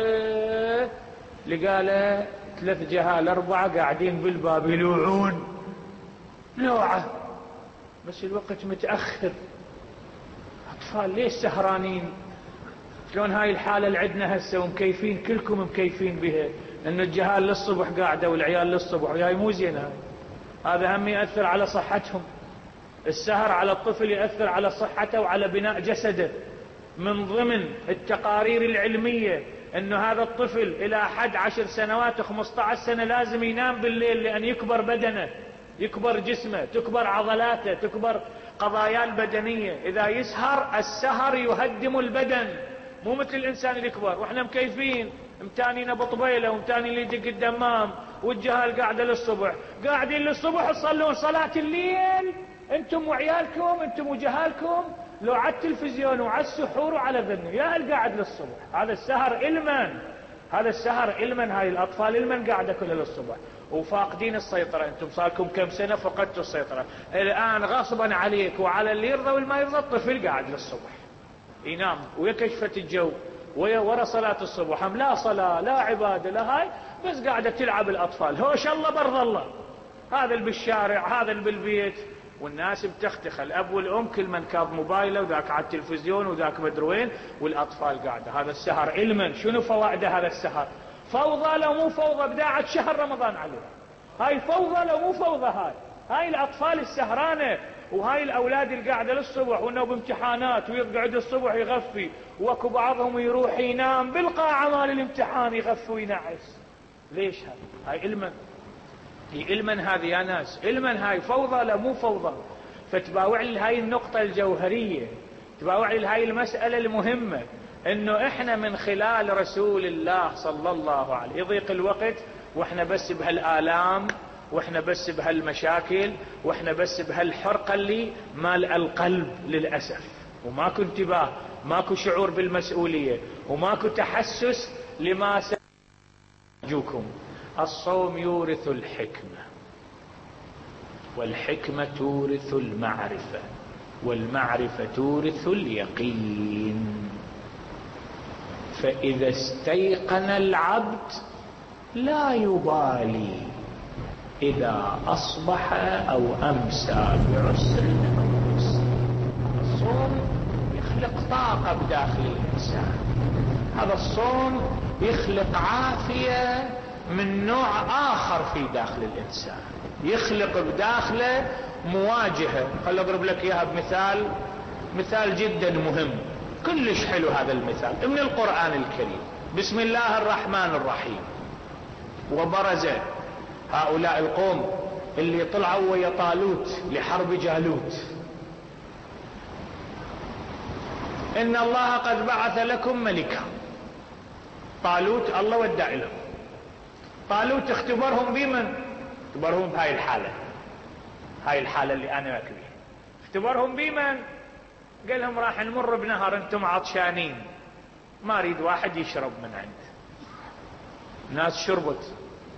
لقاله ثلاث جهال اربعة قاعدين بالباب يلوعون لوعة، بس الوقت متأخر، اطفال ليش سهرانين؟ شلون هاي الحالة اللي عندنا هسه ومكيفين، كلكم مكيفين بها، ان الجهال للصبح قاعدة والعيال للصبح، وهاي مو زين. هاي هذا هم يأثر على صحتهم. السهر على الطفل يأثر على صحته وعلى بناء جسده. من ضمن التقارير العلمية انه هذا الطفل الى حد عشر سنوات وخمسة عشر سنة لازم ينام بالليل، لان يكبر بدنه، يكبر جسمه، تكبر عضلاته، تكبر قضايا البدنية. اذا يسهر، السهر يهدم البدن، مو مثل الانسان اللي يكبر واحنا مكيفين امتانين بطبيله وامتانين اللي يدق الدمام، والجهال قاعده للصبح، قاعدين للصبح تصلون صلاة الليل انتم وعيالكم، انتم وجهالكم، لو على التلفزيون وعلى السحور وعلى ذنه، يا قاعد للصبح. هذا السهر علما، هذا السهر علما، هاي الاطفال علما قاعده كلها للصبح وفاقدين السيطرة. انتم صاركم كم سنة فقدتوا السيطرة، الان غصبا عليك وعلى اللي يرضى والما يرضى الطفل قاعد للصبح ينام ويا كشفة الجو ويا ورا صلاة الصبح، هم لا صلاة لا عبادة لا هاي، بس قاعدة تلعب الاطفال، هوش الله برضى الله. هذا اللي بالشارع، هذا اللي بالبيت، والناس بتختخ، الاب والام كل من كاظ موبايله وذاك على التلفزيون وذاك مدري وين، والاطفال قاعده. هذا السهر علما شنو فوائده؟ هذا السهر فوضى لو مو فوضى، بداعة شهر رمضان عليه، هاي فوضى لو مو فوضى. هاي هاي الاطفال السهرانه وهاي الاولاد اللي قاعده للصبح وانه بامتحانات ويقعد الصبح يغفي، واكو بعضهم يروح ينام بالقاعه مال الامتحان يغفي وينعس. ليش هاي؟ هاي المن هي المن هذه يا ناس، المن هاي فوضى لا مو فوضى. فتباوع لي هاي النقطه الجوهريه، تباوع لي هاي المساله المهمه، انه احنا من خلال رسول الله صلى الله عليه يضيق الوقت واحنا بس بهالآلام، واحنا بس بهالمشاكل، واحنا بس بهالحرقة اللي مال القلب للأسف، وماكو انتباه، ماكو شعور بالمسؤولية، وماكو تحسس لما سأرجوكم. الصوم يورث الحكمة، والحكمة تورث المعرفة، والمعرفة تورث اليقين. فإذا استيقن العبد لا يبالي إذا أصبح أو أمسى بعسر أو يسر. الصوم يخلق طاقة بداخل الإنسان، هذا الصوم يخلق عافية من نوع آخر في داخل الإنسان، يخلق بداخله مواجهة. خل أضرب لك إياها بمثال، مثال جدا مهم، كلش حلو هذا المثال من القرآن الكريم. بسم الله الرحمن الرحيم. وبرز هؤلاء القوم اللي طلعوا ويا طالوت لحرب جالوت، إن الله قد بعث لكم ملكا. طالوت الله ودع لهم، طالوت اختبرهم بمن؟ اختبرهم بهاي الحالة، هاي الحالة اللي أنا أكبر، اختبرهم بمن؟ قال لهم راح نمر بنهر انتم عطشانين، ما اريد واحد يشرب من عنده. ناس شربت،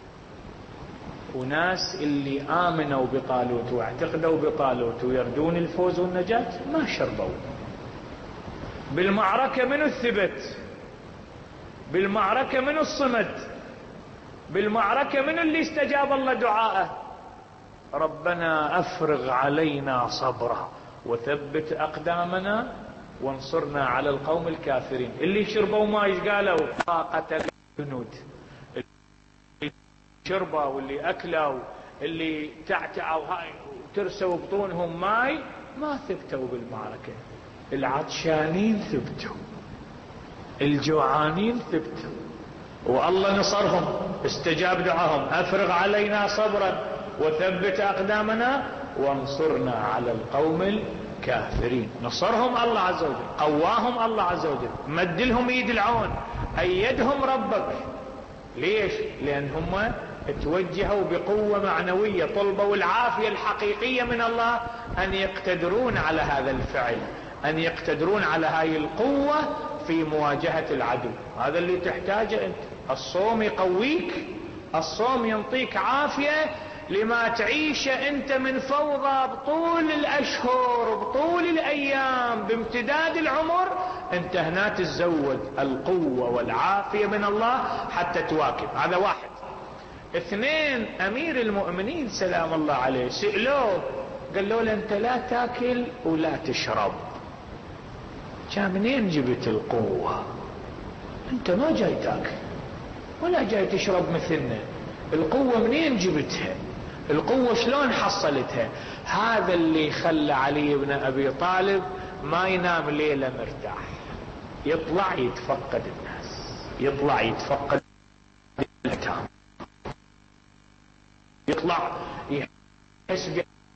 وناس اللي آمنوا بطالوت واعتقدوا بطالوت ويرجون الفوز والنجاة ما شربوا. بالمعركة منو الثبت؟ بالمعركة منو الصمد؟ بالمعركة منو اللي استجاب الله دعاءه؟ ربنا أفرغ علينا صبرا وثبت أقدامنا وانصرنا على القوم الكافرين. اللي شربوا ما ايش قالوا؟ طاقة الجنود. اللي شربوا واللي أكلوا اللي تعتعوا هاي وترسوا بطونهم ماي ما ثبتوا بالمعركة. العطشانين ثبتوا، الجوعانين ثبتوا، والله نصرهم، استجاب دعاهم. أفرغ علينا صبرا وثبت أقدامنا وانصرنا على القوم الكافرين. نصرهم الله عز وجل، قواهم الله عز وجل، مد لهم ايد العون، ايدهم ربك. ليش؟ لان هم توجهوا بقوة معنوية، طلبوا العافية الحقيقية من الله ان يقتدرون على هذا الفعل، ان يقتدرون على هاي القوة في مواجهة العدو. هذا اللي تحتاجه انت. الصوم يقويك، الصوم ينطيك عافية لما تعيش انت من فوضى بطول الاشهر بطول الايام بامتداد العمر. انت هنا تزود القوة والعافية من الله حتى تواكب. هذا واحد. اثنين، امير المؤمنين سلام الله عليه سئلوه، قال له انت لا تاكل ولا تشرب، كان منين جبت القوة؟ انت ما جاي تاكل ولا جاي تشرب مثلنا، القوة منين جبتها؟ القوة شلون حصلتها؟ هذا اللي خلى علي بن ابي طالب ما ينام ليلة مرتاح، يطلع يتفقد الناس، يطلع يتفقد الأيتام، يطلع يحس.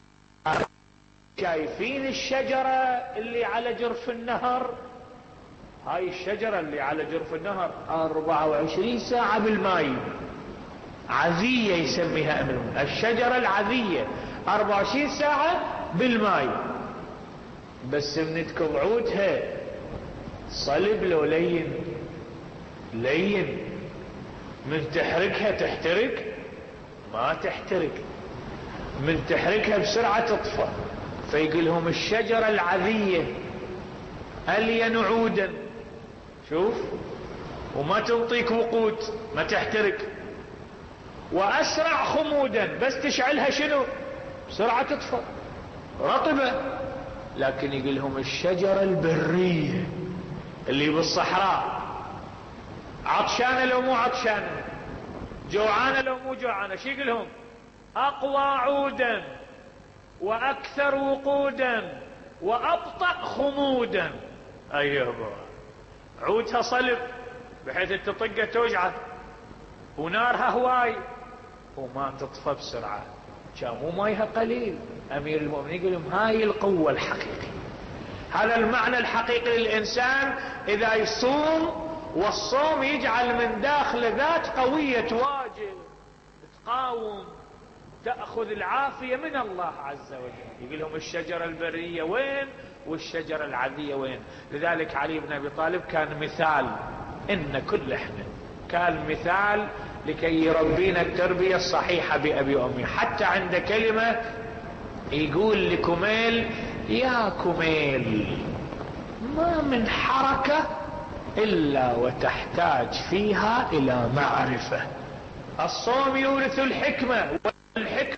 شايفين الشجرة اللي على جرف النهر؟ هاي الشجرة اللي على جرف النهر أربعة وعشرين ساعة بالماء، عذية يسميها أمرهم، الشجرة العذية أربعة وعشرين ساعة بالماء. بس من تكبعوتها صلب لو لين لين، من تحركها تحترق؟ ما تحترق، من تحركها بسرعة تطفى. فيقولهم الشجرة العذية ألين عودا، شوف، وما تنطيك وقود، ما تحترق، وأسرع خمودا، بس تشعلها شنو؟ بسرعة تطفى، رطبة. لكن يقولهم الشجرة البرية اللي بالصحراء، عطشانة لو مو عطشانة، جوعانة لو مو جوعانة، شو يقولهم؟ أقوى عودا وأكثر وقودا وأبطأ خمودا. أيوة، عودها صلب بحيث تطقه توجعه، ونارها هواي وما تطفى بسرعة. كان مو مايها قليل. أمير المؤمنين يقول لهم هاي القوة الحقيقية، هذا المعنى الحقيقي للإنسان إذا يصوم، والصوم يجعل من داخل ذات قوية تواجه، تقاوم، تأخذ العافية من الله عز وجل. يقول لهم الشجرة البرية وين والشجرة العادية وين؟ لذلك علي بن أبي طالب كان مثال، إن كل احنا كان مثال لكي يربينا التربية الصحيحة بأبي وأمي. حتى عند كلمة يقول لكميل يا كميل ما من حركة إلا وتحتاج فيها إلى معرفة. الصوم يورث الحكمة، والحكمة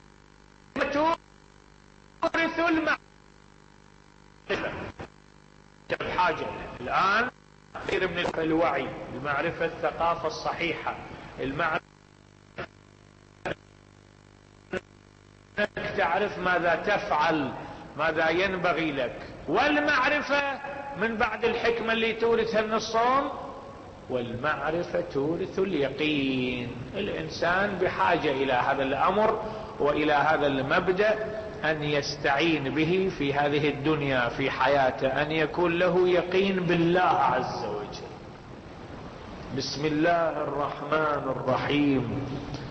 تورث المعرفة. بحاجة الآن كثير من الوعي، المعرفة، الثقافة الصحيحة، المعرفة تعرف ماذا تفعل، ماذا ينبغي لك. والمعرفة من بعد الحكمة اللي تورثها من الصوم، والمعرفة تورث اليقين. الإنسان بحاجة إلى هذا الأمر وإلى هذا المبدأ، أن يستعين به في هذه الدنيا في حياته، أن يكون له يقين بالله عز وجل. بسم الله الرحمن الرحيم.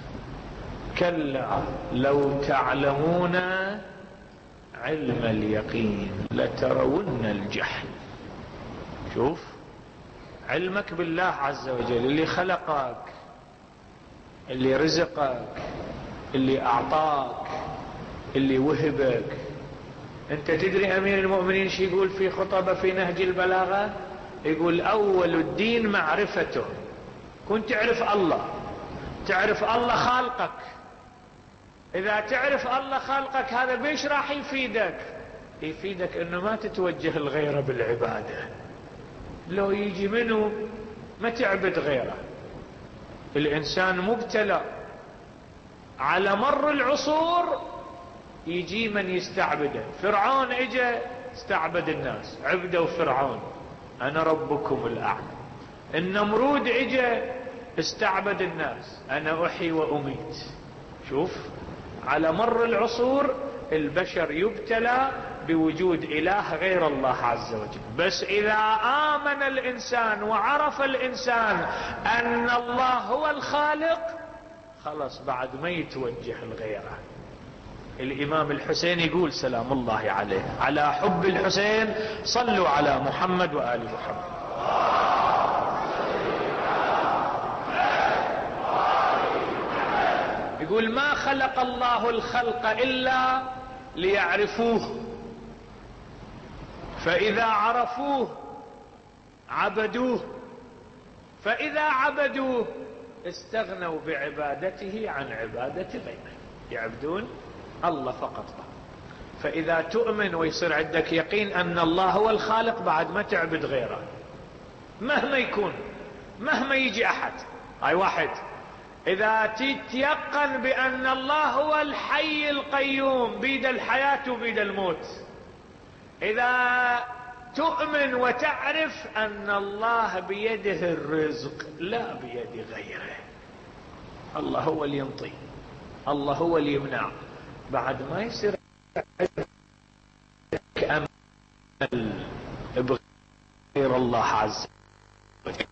كلا لو تعلمون علم اليقين لترون الجحيم. شوف علمك بالله عز وجل، اللي خلقك، اللي رزقك، اللي أعطاك، اللي وهبك. انت تدري امير المؤمنين شي يقول في خطبة في نهج البلاغة؟ يقول اول الدين معرفته. كنت تعرف الله، تعرف الله خالقك. اذا تعرف الله خالقك هذا بيش راح يفيدك؟ يفيدك انه ما تتوجه الغيره بالعبادة. لو يجي منه ما تعبد غيره. الانسان مبتلى على مر العصور، يجي من يستعبده. فرعون اجى استعبد الناس، عبدوا فرعون، انا ربكم الاعلى. النمرود اجى استعبد الناس، انا احيي واميت. شوف على مر العصور البشر يبتلى بوجود اله غير الله عز وجل. بس اذا امن الانسان وعرف الانسان ان الله هو الخالق، خلص بعد ما يتوجه الغيره. الامام الحسين يقول سلام الله عليه: على حب الحسين صلوا على محمد وآل محمد. يقول ما خلق الله الخلق الا ليعرفوه، فاذا عرفوه عبدوه، فاذا عبدوه استغنوا بعبادته عن عبادة غيره. يعبدون الله فقط. فاذا تؤمن ويصير عندك يقين ان الله هو الخالق، بعد ما تعبد غيره مهما يكون، مهما يجي احد. هاي واحد. اذا تتيقن بان الله هو الحي القيوم بيد الحياة وبيد الموت، اذا تؤمن وتعرف ان الله بيده الرزق لا بيد غيره، الله هو اللي ينطي، الله هو اللي يمنع، بعد ما يصير امل بغير الله عز وجل.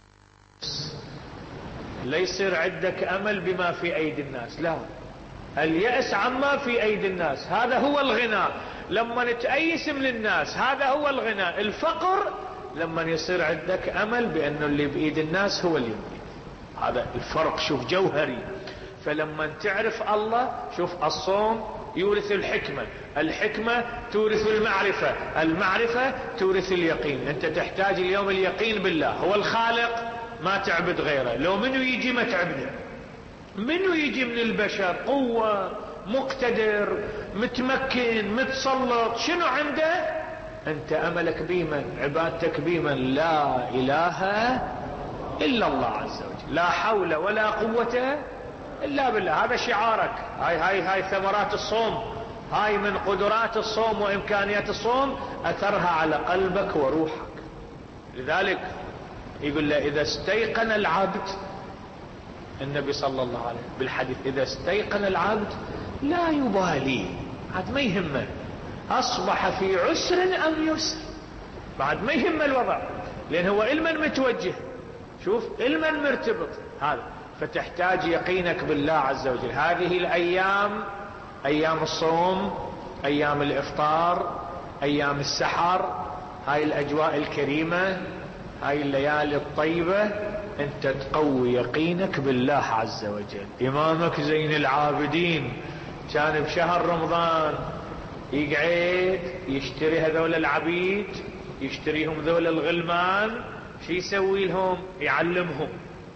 لا يصير عندك امل بما في ايدي الناس، لا، اليأس عما في ايدي الناس هذا هو الغنى. لما نتأيس من الناس هذا هو الغنى. الفقر لما يصير عندك امل بانه اللي بايد الناس هو اللي بايد. هذا الفرق، شوف جوهري. فلما تعرف الله، شوف الصوم يورث الحكمة، الحكمة تورث المعرفة، المعرفة تورث اليقين. انت تحتاج اليوم اليقين بالله هو الخالق، ما تعبد غيره. لو منو يجي ما تعبده. منو يجي من البشر قوة، مقتدر، متمكن، متسلط، شنو عنده؟ انت املك بيمن، عبادتك بيمن؟ لا اله الا الله عز وجل، لا حول ولا قوة الا بالله. هذا شعارك. هاي هاي هاي ثمرات الصوم. هاي من قدرات الصوم وإمكانيات الصوم، أثرها على قلبك وروحك. لذلك يقول له إذا استيقن العبد، النبي صلى الله عليه وسلم بالحديث، إذا استيقن العبد لا يبالي، بعد ما يهمه أصبح في عسر أم يسر، بعد ما يهمه الوضع، لأن هو علما متوجه، شوف علما مرتبط هذا. فتحتاج يقينك بالله عز وجل. هذه الأيام، أيام الصوم، أيام الإفطار، أيام السحر، هاي الأجواء الكريمة، هاي الليالي الطيبة، أنت تقوي يقينك بالله عز وجل. إمامك زين العابدين كان بشهر رمضان يقعد يشتري هذول العبيد، يشتريهم ذول الغلمان، شي يسوي لهم؟ يعلمهم،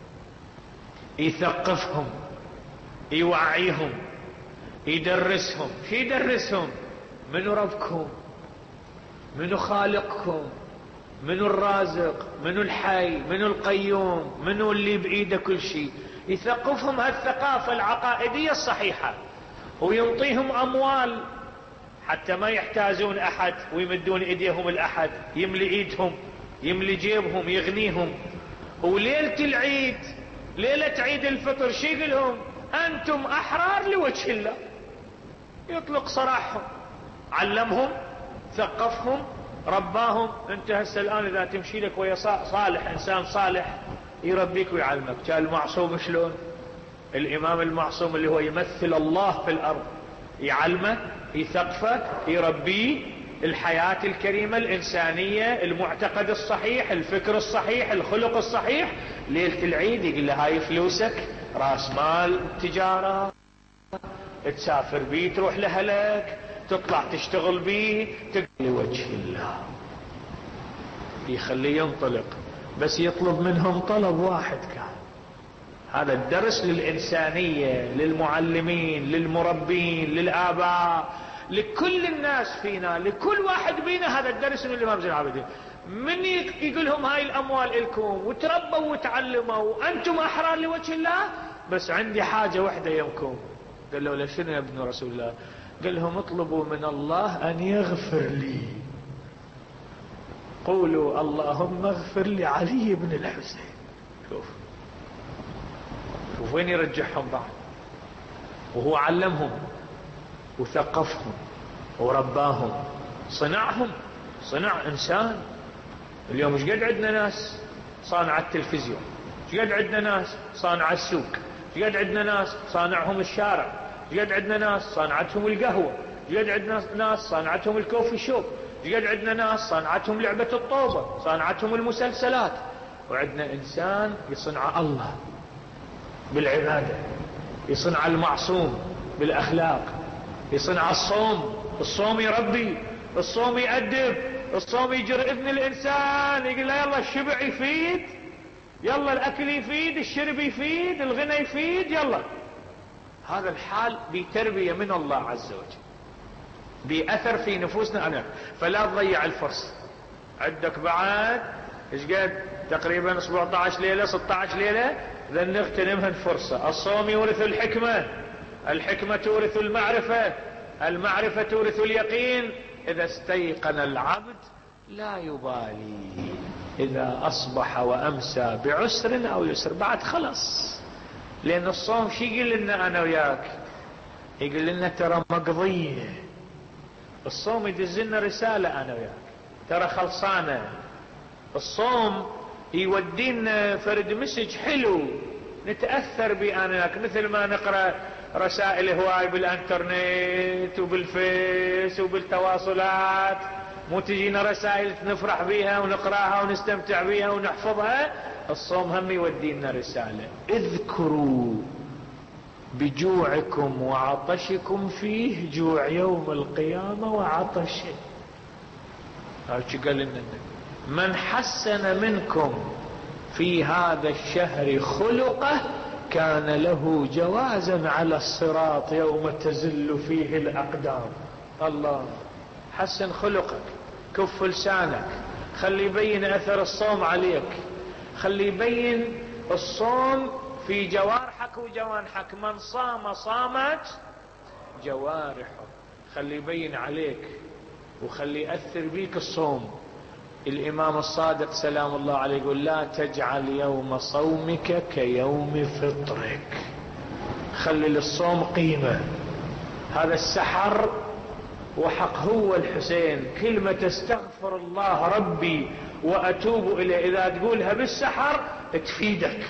يثقفهم، يوعيهم، يدرسهم. شي يدرسهم؟ منو ربكم، منو خالقكم، منو الرازق، منو الحي، منو القيوم، منو اللي بإيده كل شيء. يثقفهم هالثقافة العقائدية الصحيحة، وينطيهم أموال حتى ما يحتاجون أحد ويمدون إيديهم الأحد، يملي إيدهم، يملي جيبهم، يغنيهم. وليلة العيد، ليلة عيد الفطر، شي يقولهم؟ أنتم أحرار لوجه الله. يطلق سراحهم، علمهم، ثقفهم، رباهم. انت هسه الآن إذا تمشي لك ويا صالح، إنسان صالح يربيك ويعلمك. كان المعصوم شلون؟ الإمام المعصوم اللي هو يمثل الله في الأرض، يعلمه، يثقفه، يربيه الحياة الكريمة الإنسانية، المعتقد الصحيح، الفكر الصحيح، الخلق الصحيح. ليلة العيد يقول له هاي فلوسك، راس مال تجارة، تسافر بيه، تروح لهلك، تطلع تشتغل بيه، تقل لوجه الله. يخليه ينطلق، بس يطلب منهم طلب واحد كان. هذا الدرس للإنسانية، للمعلمين، للمربين، للآباء، لكل الناس فينا، لكل واحد بينا. هذا الدرس من الإمام زين العابدين. من يقول لهم هاي الأموال إلكم، وتربوا وتعلموا، وأنتم أحرار لوجه الله، بس عندي حاجة واحدة يمكم. قال له شنو يا ابن رسول الله؟ قال لهم اطلبوا من الله أن يغفر لي، قولوا اللهم اغفر لعلي بن الحسين. شوف شوف وين يرجعهم بعد. وهو علمهم وثقفهم ورباهم، صنعهم، صنع إنسان. اليوم ايش قد عندنا ناس صانع التلفزيون، ايش قد عندنا ناس صانع السوق، ايش قد عندنا ناس صانعهم الشارع، ايش قد عندنا ناس صانعتهم القهوة، ايش قد عندنا ناس صانعتهم الكوفي شوب، ايش قد عندنا ناس صانعتهم لعبة الطوبة، صانعتهم المسلسلات. وعندنا إنسان يصنع الله بالعبادة، يصنع المعصوم بالأخلاق، يصنع الصوم. الصوم يربي، الصوم يأدب، الصوم يجر إذن الإنسان، يقول له يلا الشبع يفيد، يلا الأكل يفيد، الشرب يفيد، الغنى يفيد، يلا. هذا الحال بتربية من الله عز وجل، بأثر في نفوسنا أنا. فلا تضيع الفرصة. عندك بعد ايش قد تقريبا سبعة عشر ليلة، ستة عشر ليلة، لن نغتنمها الفرصة. الصوم يورث الحكمة، الحكمة تورث المعرفة، المعرفة تورث اليقين. إذا استيقن العبد لا يبالي إذا أصبح وأمسى بعسر أو يسر. بعد خلص، لأن الصوم شي يقول لنا أنا وياك؟ يقول لنا ترى مقضية. الصوم يدزلنا رسالة أنا وياك، ترى خلصانة. الصوم يودينا فرد مسج حلو نتأثر به أنا وياك، مثل ما نقرأ رسائل هواي بالانترنت وبالفيس وبالتواصلات، مو تجينا رسائل نفرح بيها ونقراها ونستمتع بيها ونحفظها. الصوم هم يودينا رسالة، اذكروا بجوعكم وعطشكم فيه جوع يوم القيامة وعطشه. قال لنا من حسن منكم في هذا الشهر خلقه كان له جوازا على الصراط يوم تزل فيه الأقدام. الله، حسن خلقك، كف لسانك، خلي يبين أثر الصوم عليك، خلي يبين الصوم في جوارحك وجوانحك. من صام صامت جوارحه. خلي يبين عليك وخلي يأثر بيك الصوم. الإمام الصادق سلام الله عليه يقول لا تجعل يوم صومك كيوم فطرك، خلي للصوم قيمة. هذا السحر وحق هو الحسين كلمة استغفر الله ربي وأتوب إليه إذا تقولها بالسحر تفيدك.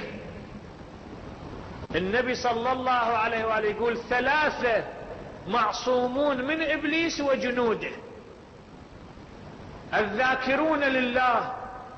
النبي صلى الله عليه وآله يقول ثلاثة معصومون من إبليس وجنوده: الذاكرون لله،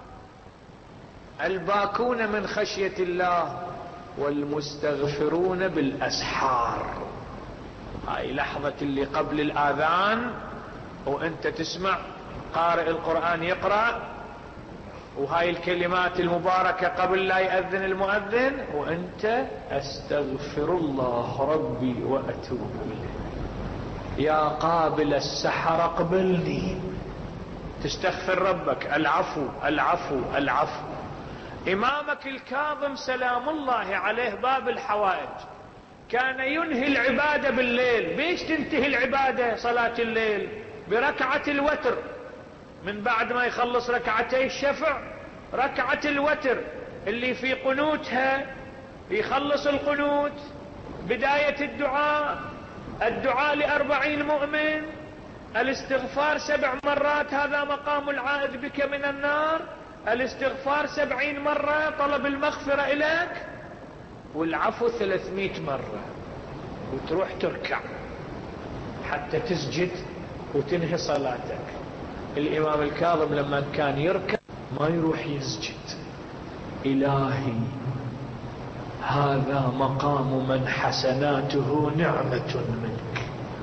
الباكون من خشية الله، والمستغفرون بالأسحار. هاي لحظة اللي قبل الآذان وانت تسمع قارئ القرآن يقرأ، وهاي الكلمات المباركة قبل لا يأذن المؤذن، وانت استغفر الله ربي وأتوب إليه. يا قابل السحر اقبلني، تستغفر ربك العفو العفو العفو. إمامك الكاظم سلام الله عليه باب الحوائج كان ينهي العبادة بالليل. بيش تنتهي العبادة صلاة الليل؟ بركعة الوتر. من بعد ما يخلص ركعتي الشفع ركعة الوتر اللي في قنوتها يخلص القنوت، بداية الدعاء، الدعاء لأربعين مؤمن، الاستغفار سبع مرات هذا مقام العائذ بك من النار، الاستغفار سبعين مرة طلب المغفرة إليك، والعفو ثلاثمائة مرة، وتروح تركع حتى تسجد وتنهي صلاتك. الإمام الكاظم لما كان يركع ما يروح يسجد. إلهي هذا مقام من حسناته نعمة منك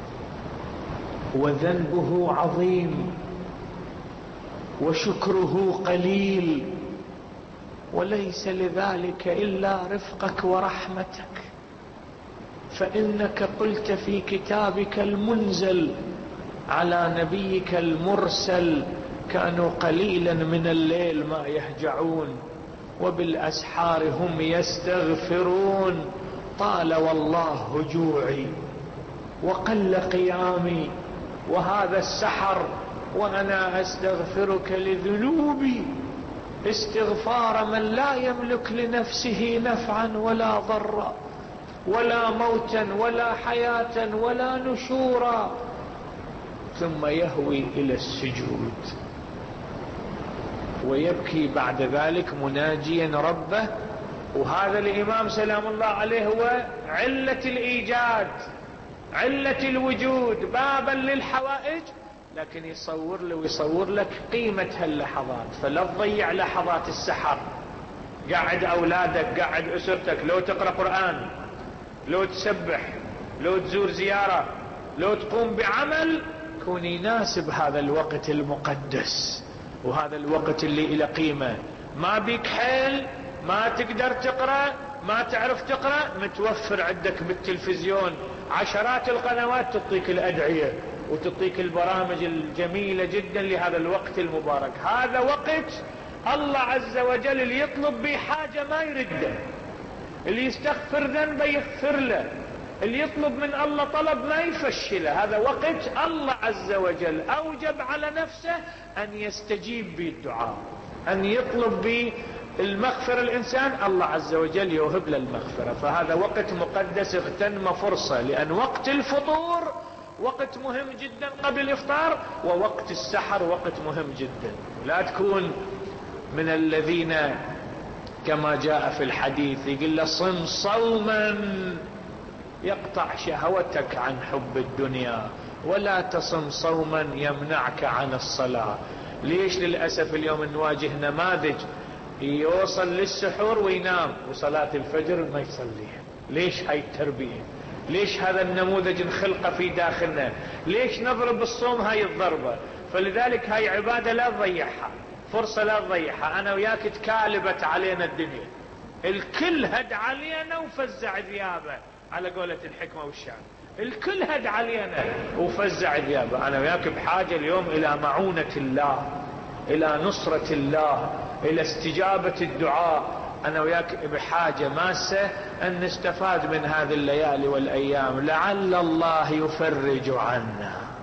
وذنبه عظيم وشكره قليل، وليس لذلك إلا رفقك ورحمتك، فإنك قلت في كتابك المنزل على نبيك المرسل كانوا قليلا من الليل ما يهجعون وبالأسحار هم يستغفرون. طال والله هجوعي وقل قيامي وهذا السحر وأنا أستغفرك لذنوبي استغفار من لا يملك لنفسه نفعا ولا ضرا ولا موتا ولا حياة ولا نشورا، ثم يهوي إلى السجود ويبكي بعد ذلك مناجيا ربه. وهذا الإمام سلام الله عليه هو علة الإيجاد، علة الوجود، بابا للحوائج، لكن يصور له ويصور لك قيمة هاللحظات. فلا تضيع لحظات السحر. قاعد أولادك، قاعد أسرتك، لو تقرأ قرآن، لو تسبح، لو تزور زيارة، لو تقوم بعمل، كون يناسب هذا الوقت المقدس وهذا الوقت اللي إلى قيمة. ما بيك حيل، ما تقدر تقرأ، ما تعرف تقرأ، متوفر عندك بالتلفزيون عشرات القنوات تعطيك الأدعية وتعطيك البرامج الجميلة جدا لهذا الوقت المبارك. هذا وقت الله عز وجل اللي يطلب به حاجة ما يرده، اللي يستغفر ذنبه يغفر له، اللي يطلب من الله طلب ما يفشله. هذا وقت الله عز وجل أوجب على نفسه أن يستجيب بالدعاء، أن يطلب به المغفرة. الإنسان الله عز وجل يوهب له المغفرة. فهذا وقت مقدس، اغتنم فرصة، لأن وقت الفطور وقت مهم جدا قبل الإفطار، ووقت السحر وقت مهم جدا. لا تكون من الذين كما جاء في الحديث يقول له صم صوما يقطع شهوتك عن حب الدنيا، ولا تصم صوما يمنعك عن الصلاة. ليش للأسف اليوم نواجه نماذج يوصل للسحور وينام وصلاة الفجر ما يصليها؟ ليش هاي التربية؟ ليش هذا النموذج نخلقه في داخلنا؟ ليش نضرب الصوم هاي الضربة؟ فلذلك هاي عبادة لا تضيعها، فرصة لا تضيعها. أنا وياك تكالبت علينا الدنيا، الكل هد علينا وفزع ثيابه على قولة الحكمة والشعر، الكل هد علينا وفزع ثيابه. أنا وياك بحاجة اليوم إلى معونة الله، إلى نصرة الله، إلى استجابة الدعاء. أنا وياك بحاجة ماسة أن نستفاد من هذه الليالي والأيام، لعل الله يفرج عنا.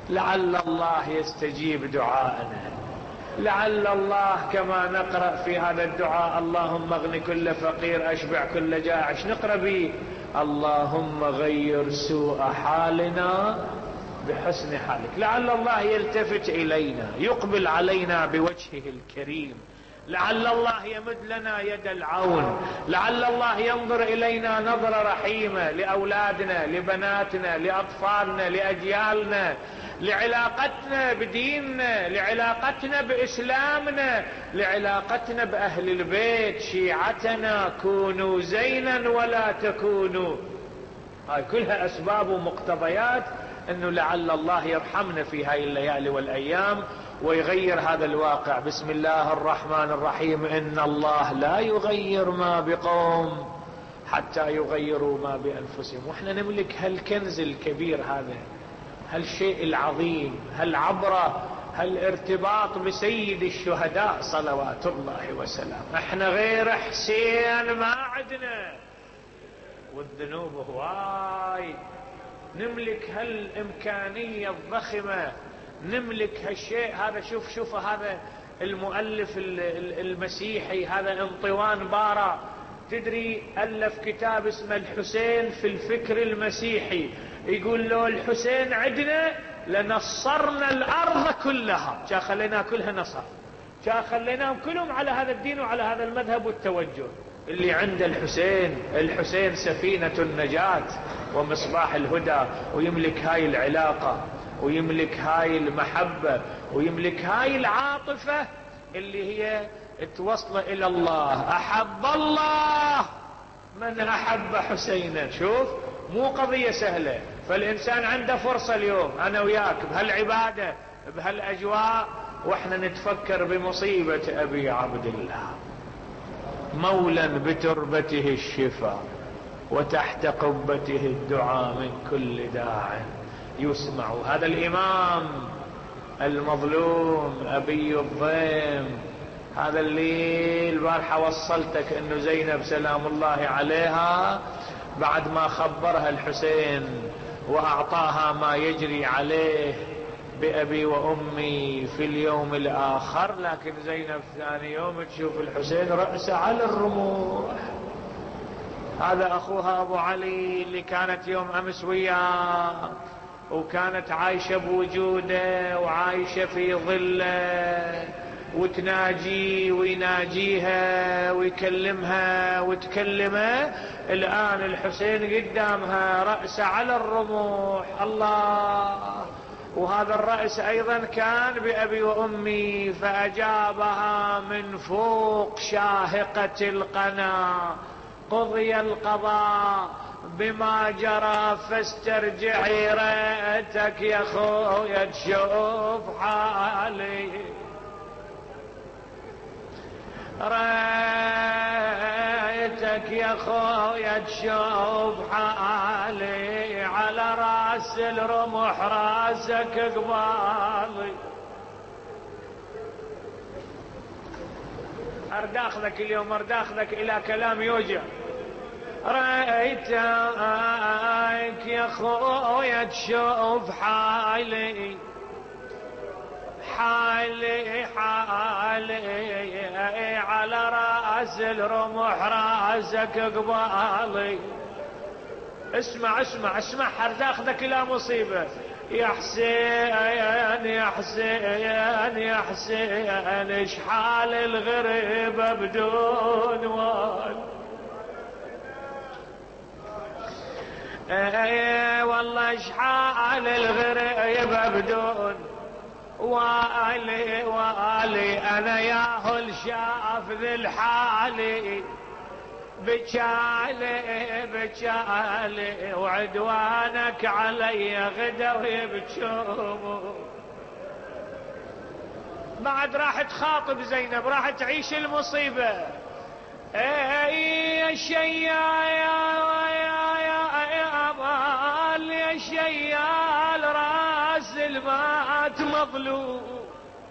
لعل الله يستجيب دعاءنا، لعل الله كما نقرأ في هذا الدعاء اللهم اغن كل فقير اشبع كل جائع، ايش نقرأ به؟ اللهم غير سوء حالنا بحسن حالك. لعل الله يلتفت الينا، يقبل علينا بوجهه الكريم، لعل الله يمد لنا يد العون، لعل الله ينظر الينا نظرة رحيمة لاولادنا لبناتنا لاطفالنا لاجيالنا، لعلاقتنا بديننا، لعلاقتنا باسلامنا، لعلاقتنا باهل البيت، شيعتنا كونوا زينا ولا تكونوا. هاي كلها اسباب ومقتضيات انه لعل الله يرحمنا في هاي الليالي والايام ويغير هذا الواقع. بسم الله الرحمن الرحيم. ان الله لا يغير ما بقوم حتى يغيروا ما بانفسهم. واحنا نملك هالكنز الكبير هذا، هالشيء العظيم، هالعبرة، هالارتباط بسيد الشهداء صلوات الله وسلامه. احنا غير حسين ما عدنا، والذنوب هواي. نملك هالامكانية الضخمة، نملك هالشيء هذا. شوف شوف هذا المؤلف المسيحي هذا انطوان بارا، تدري ألف كتاب اسمه الحسين في الفكر المسيحي. يقول له الحسين عندنا لنصرنا الأرض كلها، جا خلينا كلها نصر، جا خليناهم كلهم على هذا الدين وعلى هذا المذهب والتوجه. اللي عند الحسين، الحسين سفينة النجاة ومصباح الهدى، ويملك هاي العلاقة ويملك هاي المحبة ويملك هاي العاطفة اللي هي توصل إلى الله. أحب الله من أحب حسينا. شوف مو قضية سهلة، فالإنسان عنده فرصة اليوم أنا وياك بهالعبادة بهالأجواء وإحنا نتفكر بمصيبة أبي عبد الله، مولا بتربته الشفاء وتحت قبته الدعاء من كل داع يسمع. هذا الإمام المظلوم أبي الضيم، هذا اللي البارحة وصلتك أنه زينب سلام الله عليها بعد ما خبرها الحسين وأعطاها ما يجري عليه بأبي وأمي في اليوم الآخر، لكن زينب ثاني يوم تشوف الحسين رأسه على الرموح. هذا أخوها أبو علي اللي كانت يوم أمس وياه وكانت عايشة بوجوده وعايشة في ظله وتناجي ويناجيها ويكلمها وتكلمه. الآن الحسين قدامها رأسه على الرموح. الله. وهذا الرأس أيضا كان بأبي وأمي، فأجابها من فوق شاهقة القنا قضي القضاء بما جرى فاسترجعي رأيتك يا خويا تشوف حالي، رأيتك يا خويا تشوف حالي، على راس الرمح راسك قبالي. ارد اخذك اليوم، ارد اخذك الى كلام يوجع. رأيتك يا خويا تشوف حالي، حالي حالي على رأس الرمح راسك قبالي. اسمع اسمع اسمع حرد اخذك الى مصيبة. يا حسين يا حسين يا حسين اشحال الغريبة بدون وال، اي والله اشحال الغريبة بدون والي والي. انا ياهو الشاف ذي الحالي بجالي بجالي وعدوانك علي غدوي بتشوف. بعد راح تخاطب زينب، راح تعيش المصيبة. اي يا شيال يا امال يا شيال راس المات مظلوم.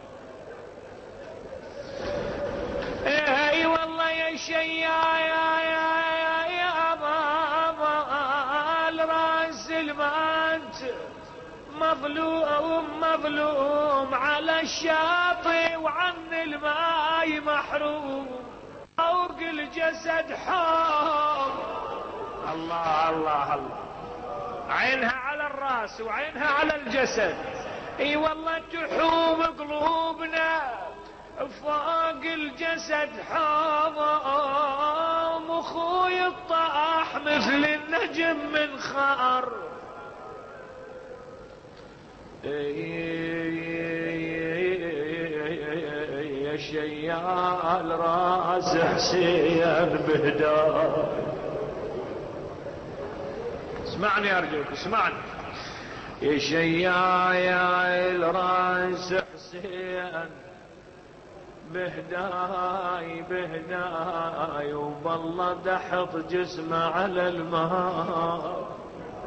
اي والله يا شيال يا يا يا امال راس المات مظلوم مظلوم على الشاطئ وعن الماء محروم، فوق الجسد حوم. الله الله الله، عينها على الراس وعينها على الجسد. اي والله تحوم قلوبنا فوق الجسد حوم، اخوي الطاح مثل النجم من خار. يا شيال راس حسين بهداي، اسمعني ارجوك اسمعني. يا شيال راس حسين بهداي بهداي، وبالله دحط جسمه على الماء.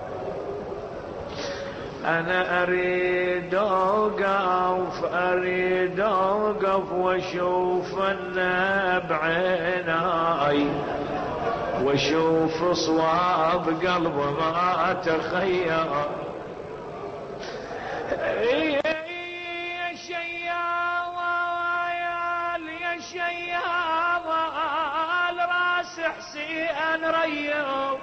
انا اريد اوقف اريد اوقف واشوف انه بعيناي، واشوف صواب قلبه ما تخيل. يا شيال يا شيال راس حسين ريض،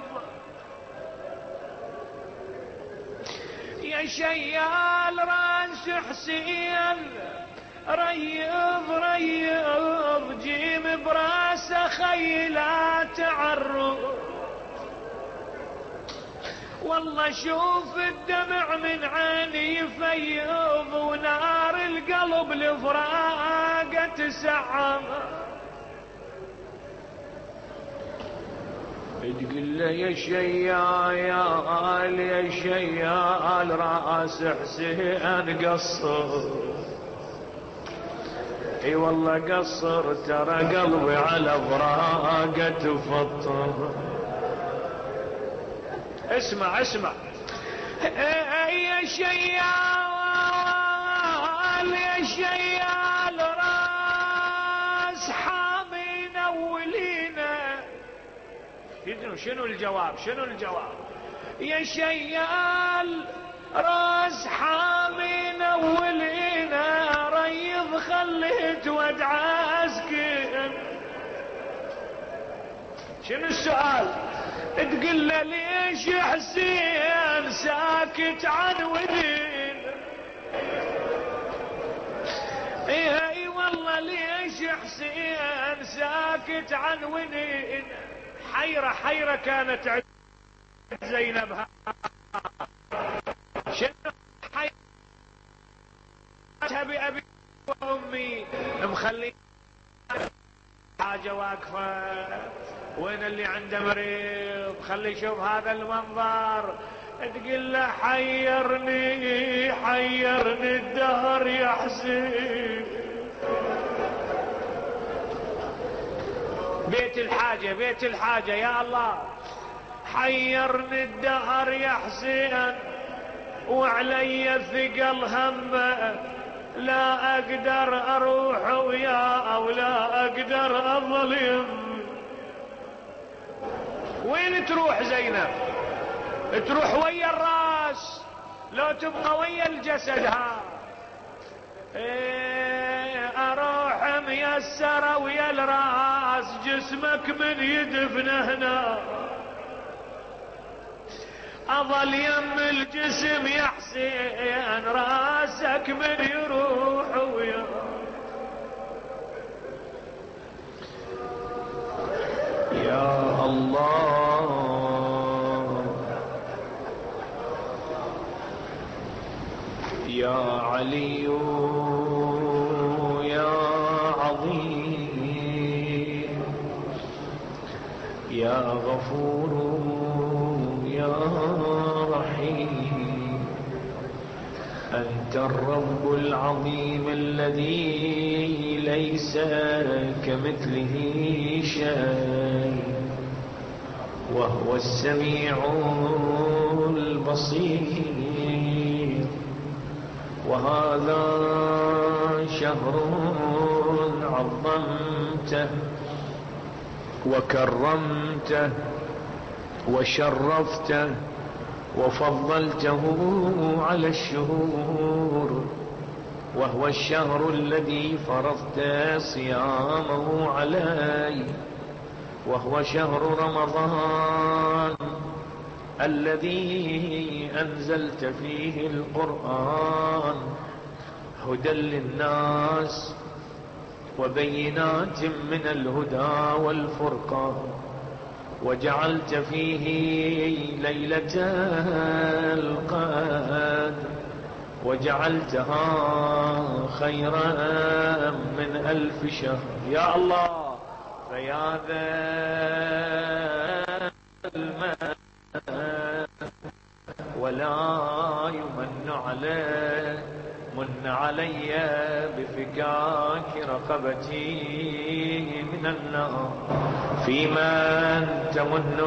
يا شيال راس حسين ريض ريض، جيم براسه خيلات تعرض. والله شوف الدمع من عيني يفيض، ونار القلب لفراقه تسعم. تقول له يا شيال يا شيال راس حسين قصر. اي والله قصر، ترى قلبي على فراقه تفطر. اسمع اسمع. يا شيال يا شيال راس حامي نولينا. شنو الجواب شنو الجواب؟ يا شيال راس حامي نولينا، ريض خليت ودع اسكن. شنو السؤال؟ تقول له ليش حسين ساكت عن ودين؟ اي والله ليش حسين ساكت عن ودين؟ حيرة حيرة كانت عند زينب. شنو حيرة بأبي وأمي مخلي حاجة واقفة، وين اللي عنده مريض خلي يشوف هذا المنظر. تقول له حيرني حيرني الدهر يا حسين. بيت الحاجة بيت الحاجة يا الله. حيرني الدهر يا حسين، وعلي ثقل همه، لا اقدر اروح وياه ولا اقدر اظل يمه. وين تروح زينب؟ تروح ويا الراس لو تبقى ويا الجسد. ها ايه اروح ميسرة ويا الراس، جسمك من يدفن هنا، اظل يم الجسم يا حسين، راسك من يروح ويا. يا الله يا علي يا عظيم يا غفور يا رحيم، أنت الرب العظيم الذي ليس كمثله شيء، وهو السميع البصير. وهذا شهر عظمته وكرمته وشرفته وفضلته على الشهور، وهو الشهر الذي فرضت صيامه علي، وهو شهر رمضان الذي أنزلت فيه القرآن هدى للناس وبينات من الهدى والفرقان، وجعلت فيه ليلة القدر وجعلتها خيرا من ألف شهر. يا الله، فيا ذا المن ولا يمن عليه، من علي بفكاك رقبتي من النار، في من تمن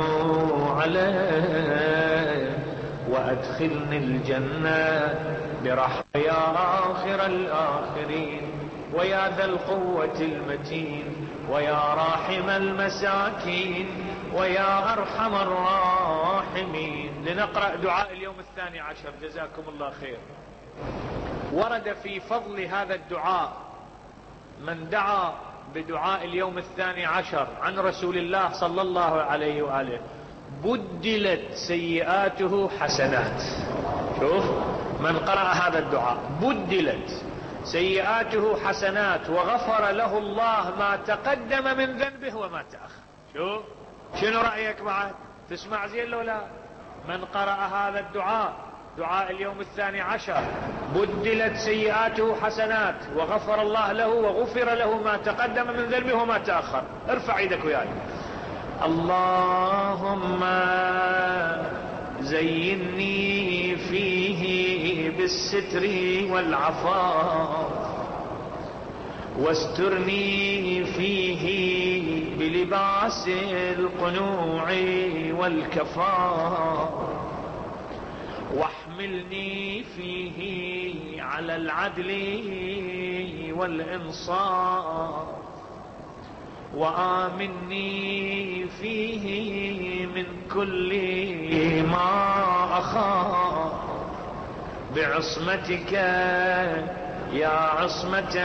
عليه وأدخلني الجنة برحمة يا آخر الآخرين، ويا ذا القوة المتين، ويا راحم المساكين، ويا أرحم الراحمين. لنقرأ دعاء اليوم الثاني عشر، جزاكم الله خير. ورد في فضل هذا الدعاء من دعا بدعاء اليوم الثاني عشر عن رسول الله صلى الله عليه وآله بدلت سيئاته حسنات. شوف، من قرأ هذا الدعاء بدلت سيئاته حسنات، وغفر له الله ما تقدم من ذنبه وما تأخر. شوف، شنو رأيك بعد؟ تسمع زين لو لا؟ من قرأ هذا الدعاء، دعاء اليوم الثاني عشر، بدلت سيئاته حسنات، وغفر الله له وغفر له ما تقدم من ذنبه وما تأخر. ارفع يدك وياي. اللهم زيني فيه بالستر والعفاف، واسترني فيه بلباس القنوع والكفاف، واحملني فيه على العدل والإنصاف، وآمني فيه من كل ما أخاف بعصمتك يا عصمة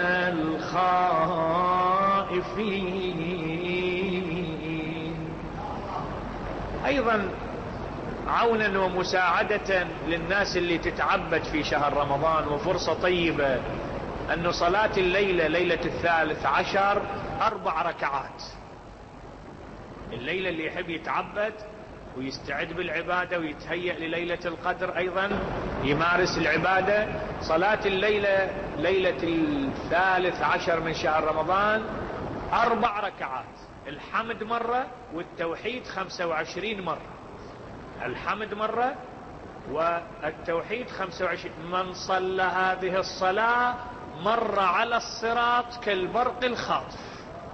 الخائفين. أيضا عونا ومساعدة للناس اللي تتعبد في شهر رمضان، وفرصة طيبة أن صلاة الليلة ليلة الثالث عشر أربع ركعات. الليلة اللي يحب يتعبد ويستعد بالعبادة ويتهيأ لليلة القدر أيضا يمارس العبادة، صلاة الليلة ليلة الثالث عشر من شهر رمضان أربع ركعات، الحمد مرة والتوحيد خمسة وعشرين مرة. الحمد مرة والتوحيد خمسة وعشرين. من صلى هذه الصلاة مر على الصراط كالبرق الخاطف.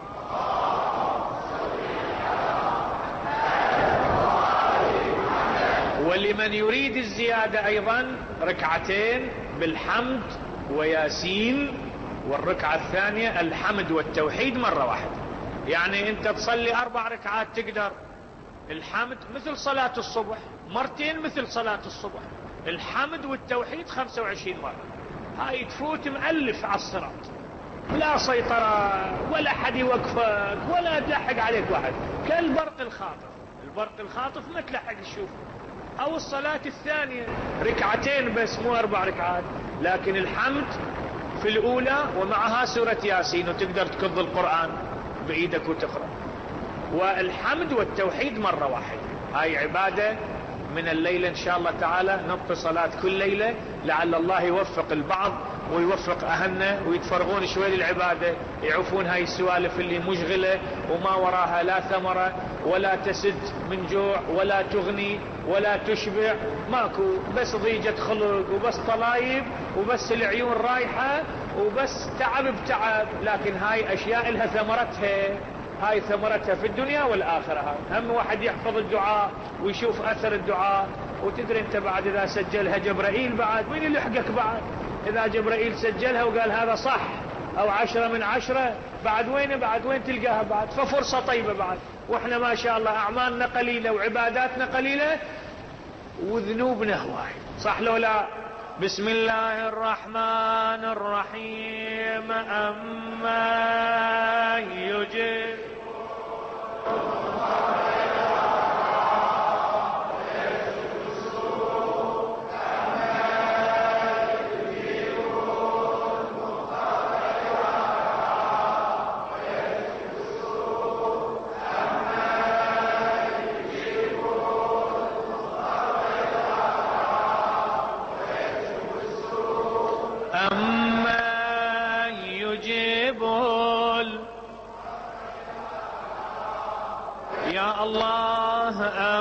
ولمن يريد الزيادة أيضا ركعتين بالحمد وياسين، والركعة الثانية الحمد والتوحيد مرة واحدة. يعني أنت تصلي أربع ركعات تقدر الحمد مثل صلاة الصبح، مرتين مثل صلاة الصبح، الحمد والتوحيد خمسة وعشرين مرة. هاي تفوت مألف على الصراط، لا سيطرة ولا حد يوقفك ولا تلحق عليك واحد، كالبرق الخاطف. البرق الخاطف ما تلحق تشوف. أو الصلاة الثانية ركعتين بس مو أربع ركعات، لكن الحمد في الأولى ومعها سورة ياسين وتقدر تكض القرآن بإيدك وتقرأ، والحمد والتوحيد مرة واحدة. هاي عبادة من الليلة إن شاء الله تعالى نبقي صلاة كل ليلة، لعل الله يوفق البعض ويوفق أهلنا ويتفرغون شوي للعبادة، يعوفون هاي السوالف اللي مشغلة وما وراها لا ثمرة ولا تسد من جوع ولا تغني ولا تشبع، ماكو، بس ضيجة خلق وبس طلايب وبس العيون رايحة وبس تعب بتعب. لكن هاي أشياء لها ثمرتها، هاي ثمرتها في الدنيا والآخرة. هاي هم واحد يحفظ الدعاء ويشوف أثر الدعاء. وتدري انت بعد اذا سجلها جبرائيل بعد مين اللي يحقك بعد؟ اذا جبرائيل سجلها وقال هذا صح او عشرة من عشرة، بعد وين بعد وين تلقاها بعد؟ ففرصة طيبة بعد. واحنا ما شاء الله اعمالنا قليلة وعباداتنا قليلة، وذنوبنا هواي، صح لو لا؟ بسم الله الرحمن الرحيم. أما يجيب يا الله.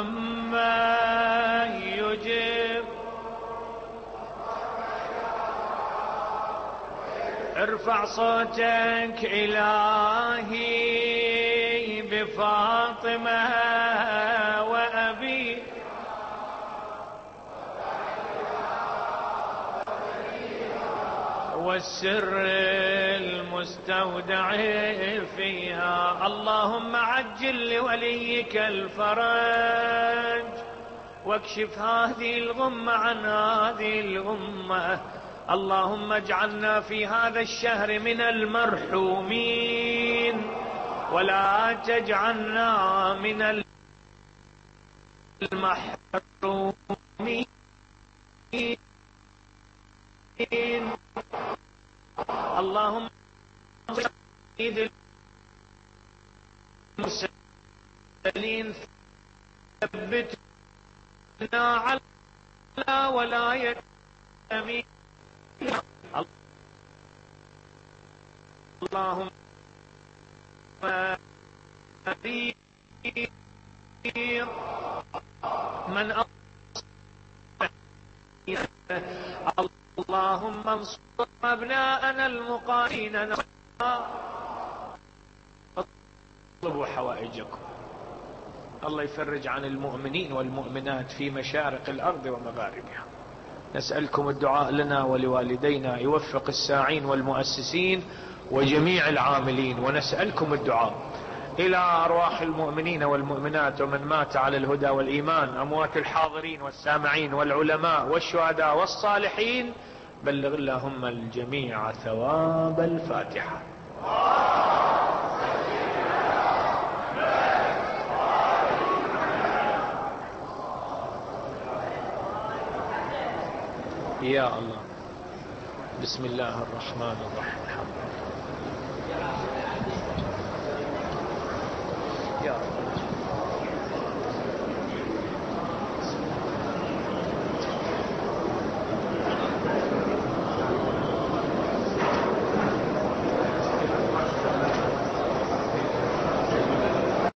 أما يجيب، ارفع صوتك إلهي بفاطمة وأبي والسر المستودع فيها. اللهم عجل لوليك الفرج واكشف هذه الغمة عن هذه الأمة. اللهم اجعلنا في هذا الشهر من المرحومين ولا تجعلنا من المحرومين. اللهم سيد المرسلين ثبتنا على ولاية أمين. اللهم من اللهم انصر أبناءنا المقاتلين. اطلبوا حوائجكم، الله يفرج عن المؤمنين والمؤمنات في مشارق الأرض ومغاربها. نسألكم الدعاء لنا ولوالدينا، يوفق الساعين والمؤسسين وجميع العاملين، ونسألكم الدعاء إلى أرواح المؤمنين والمؤمنات ومن مات على الهدى والإيمان، أموات الحاضرين والسامعين والعلماء والشهداء والصالحين. بلغ اللهم الجميع ثواب الفاتحة. يا الله. بسم الله الرحمن الرحيم. يا رب.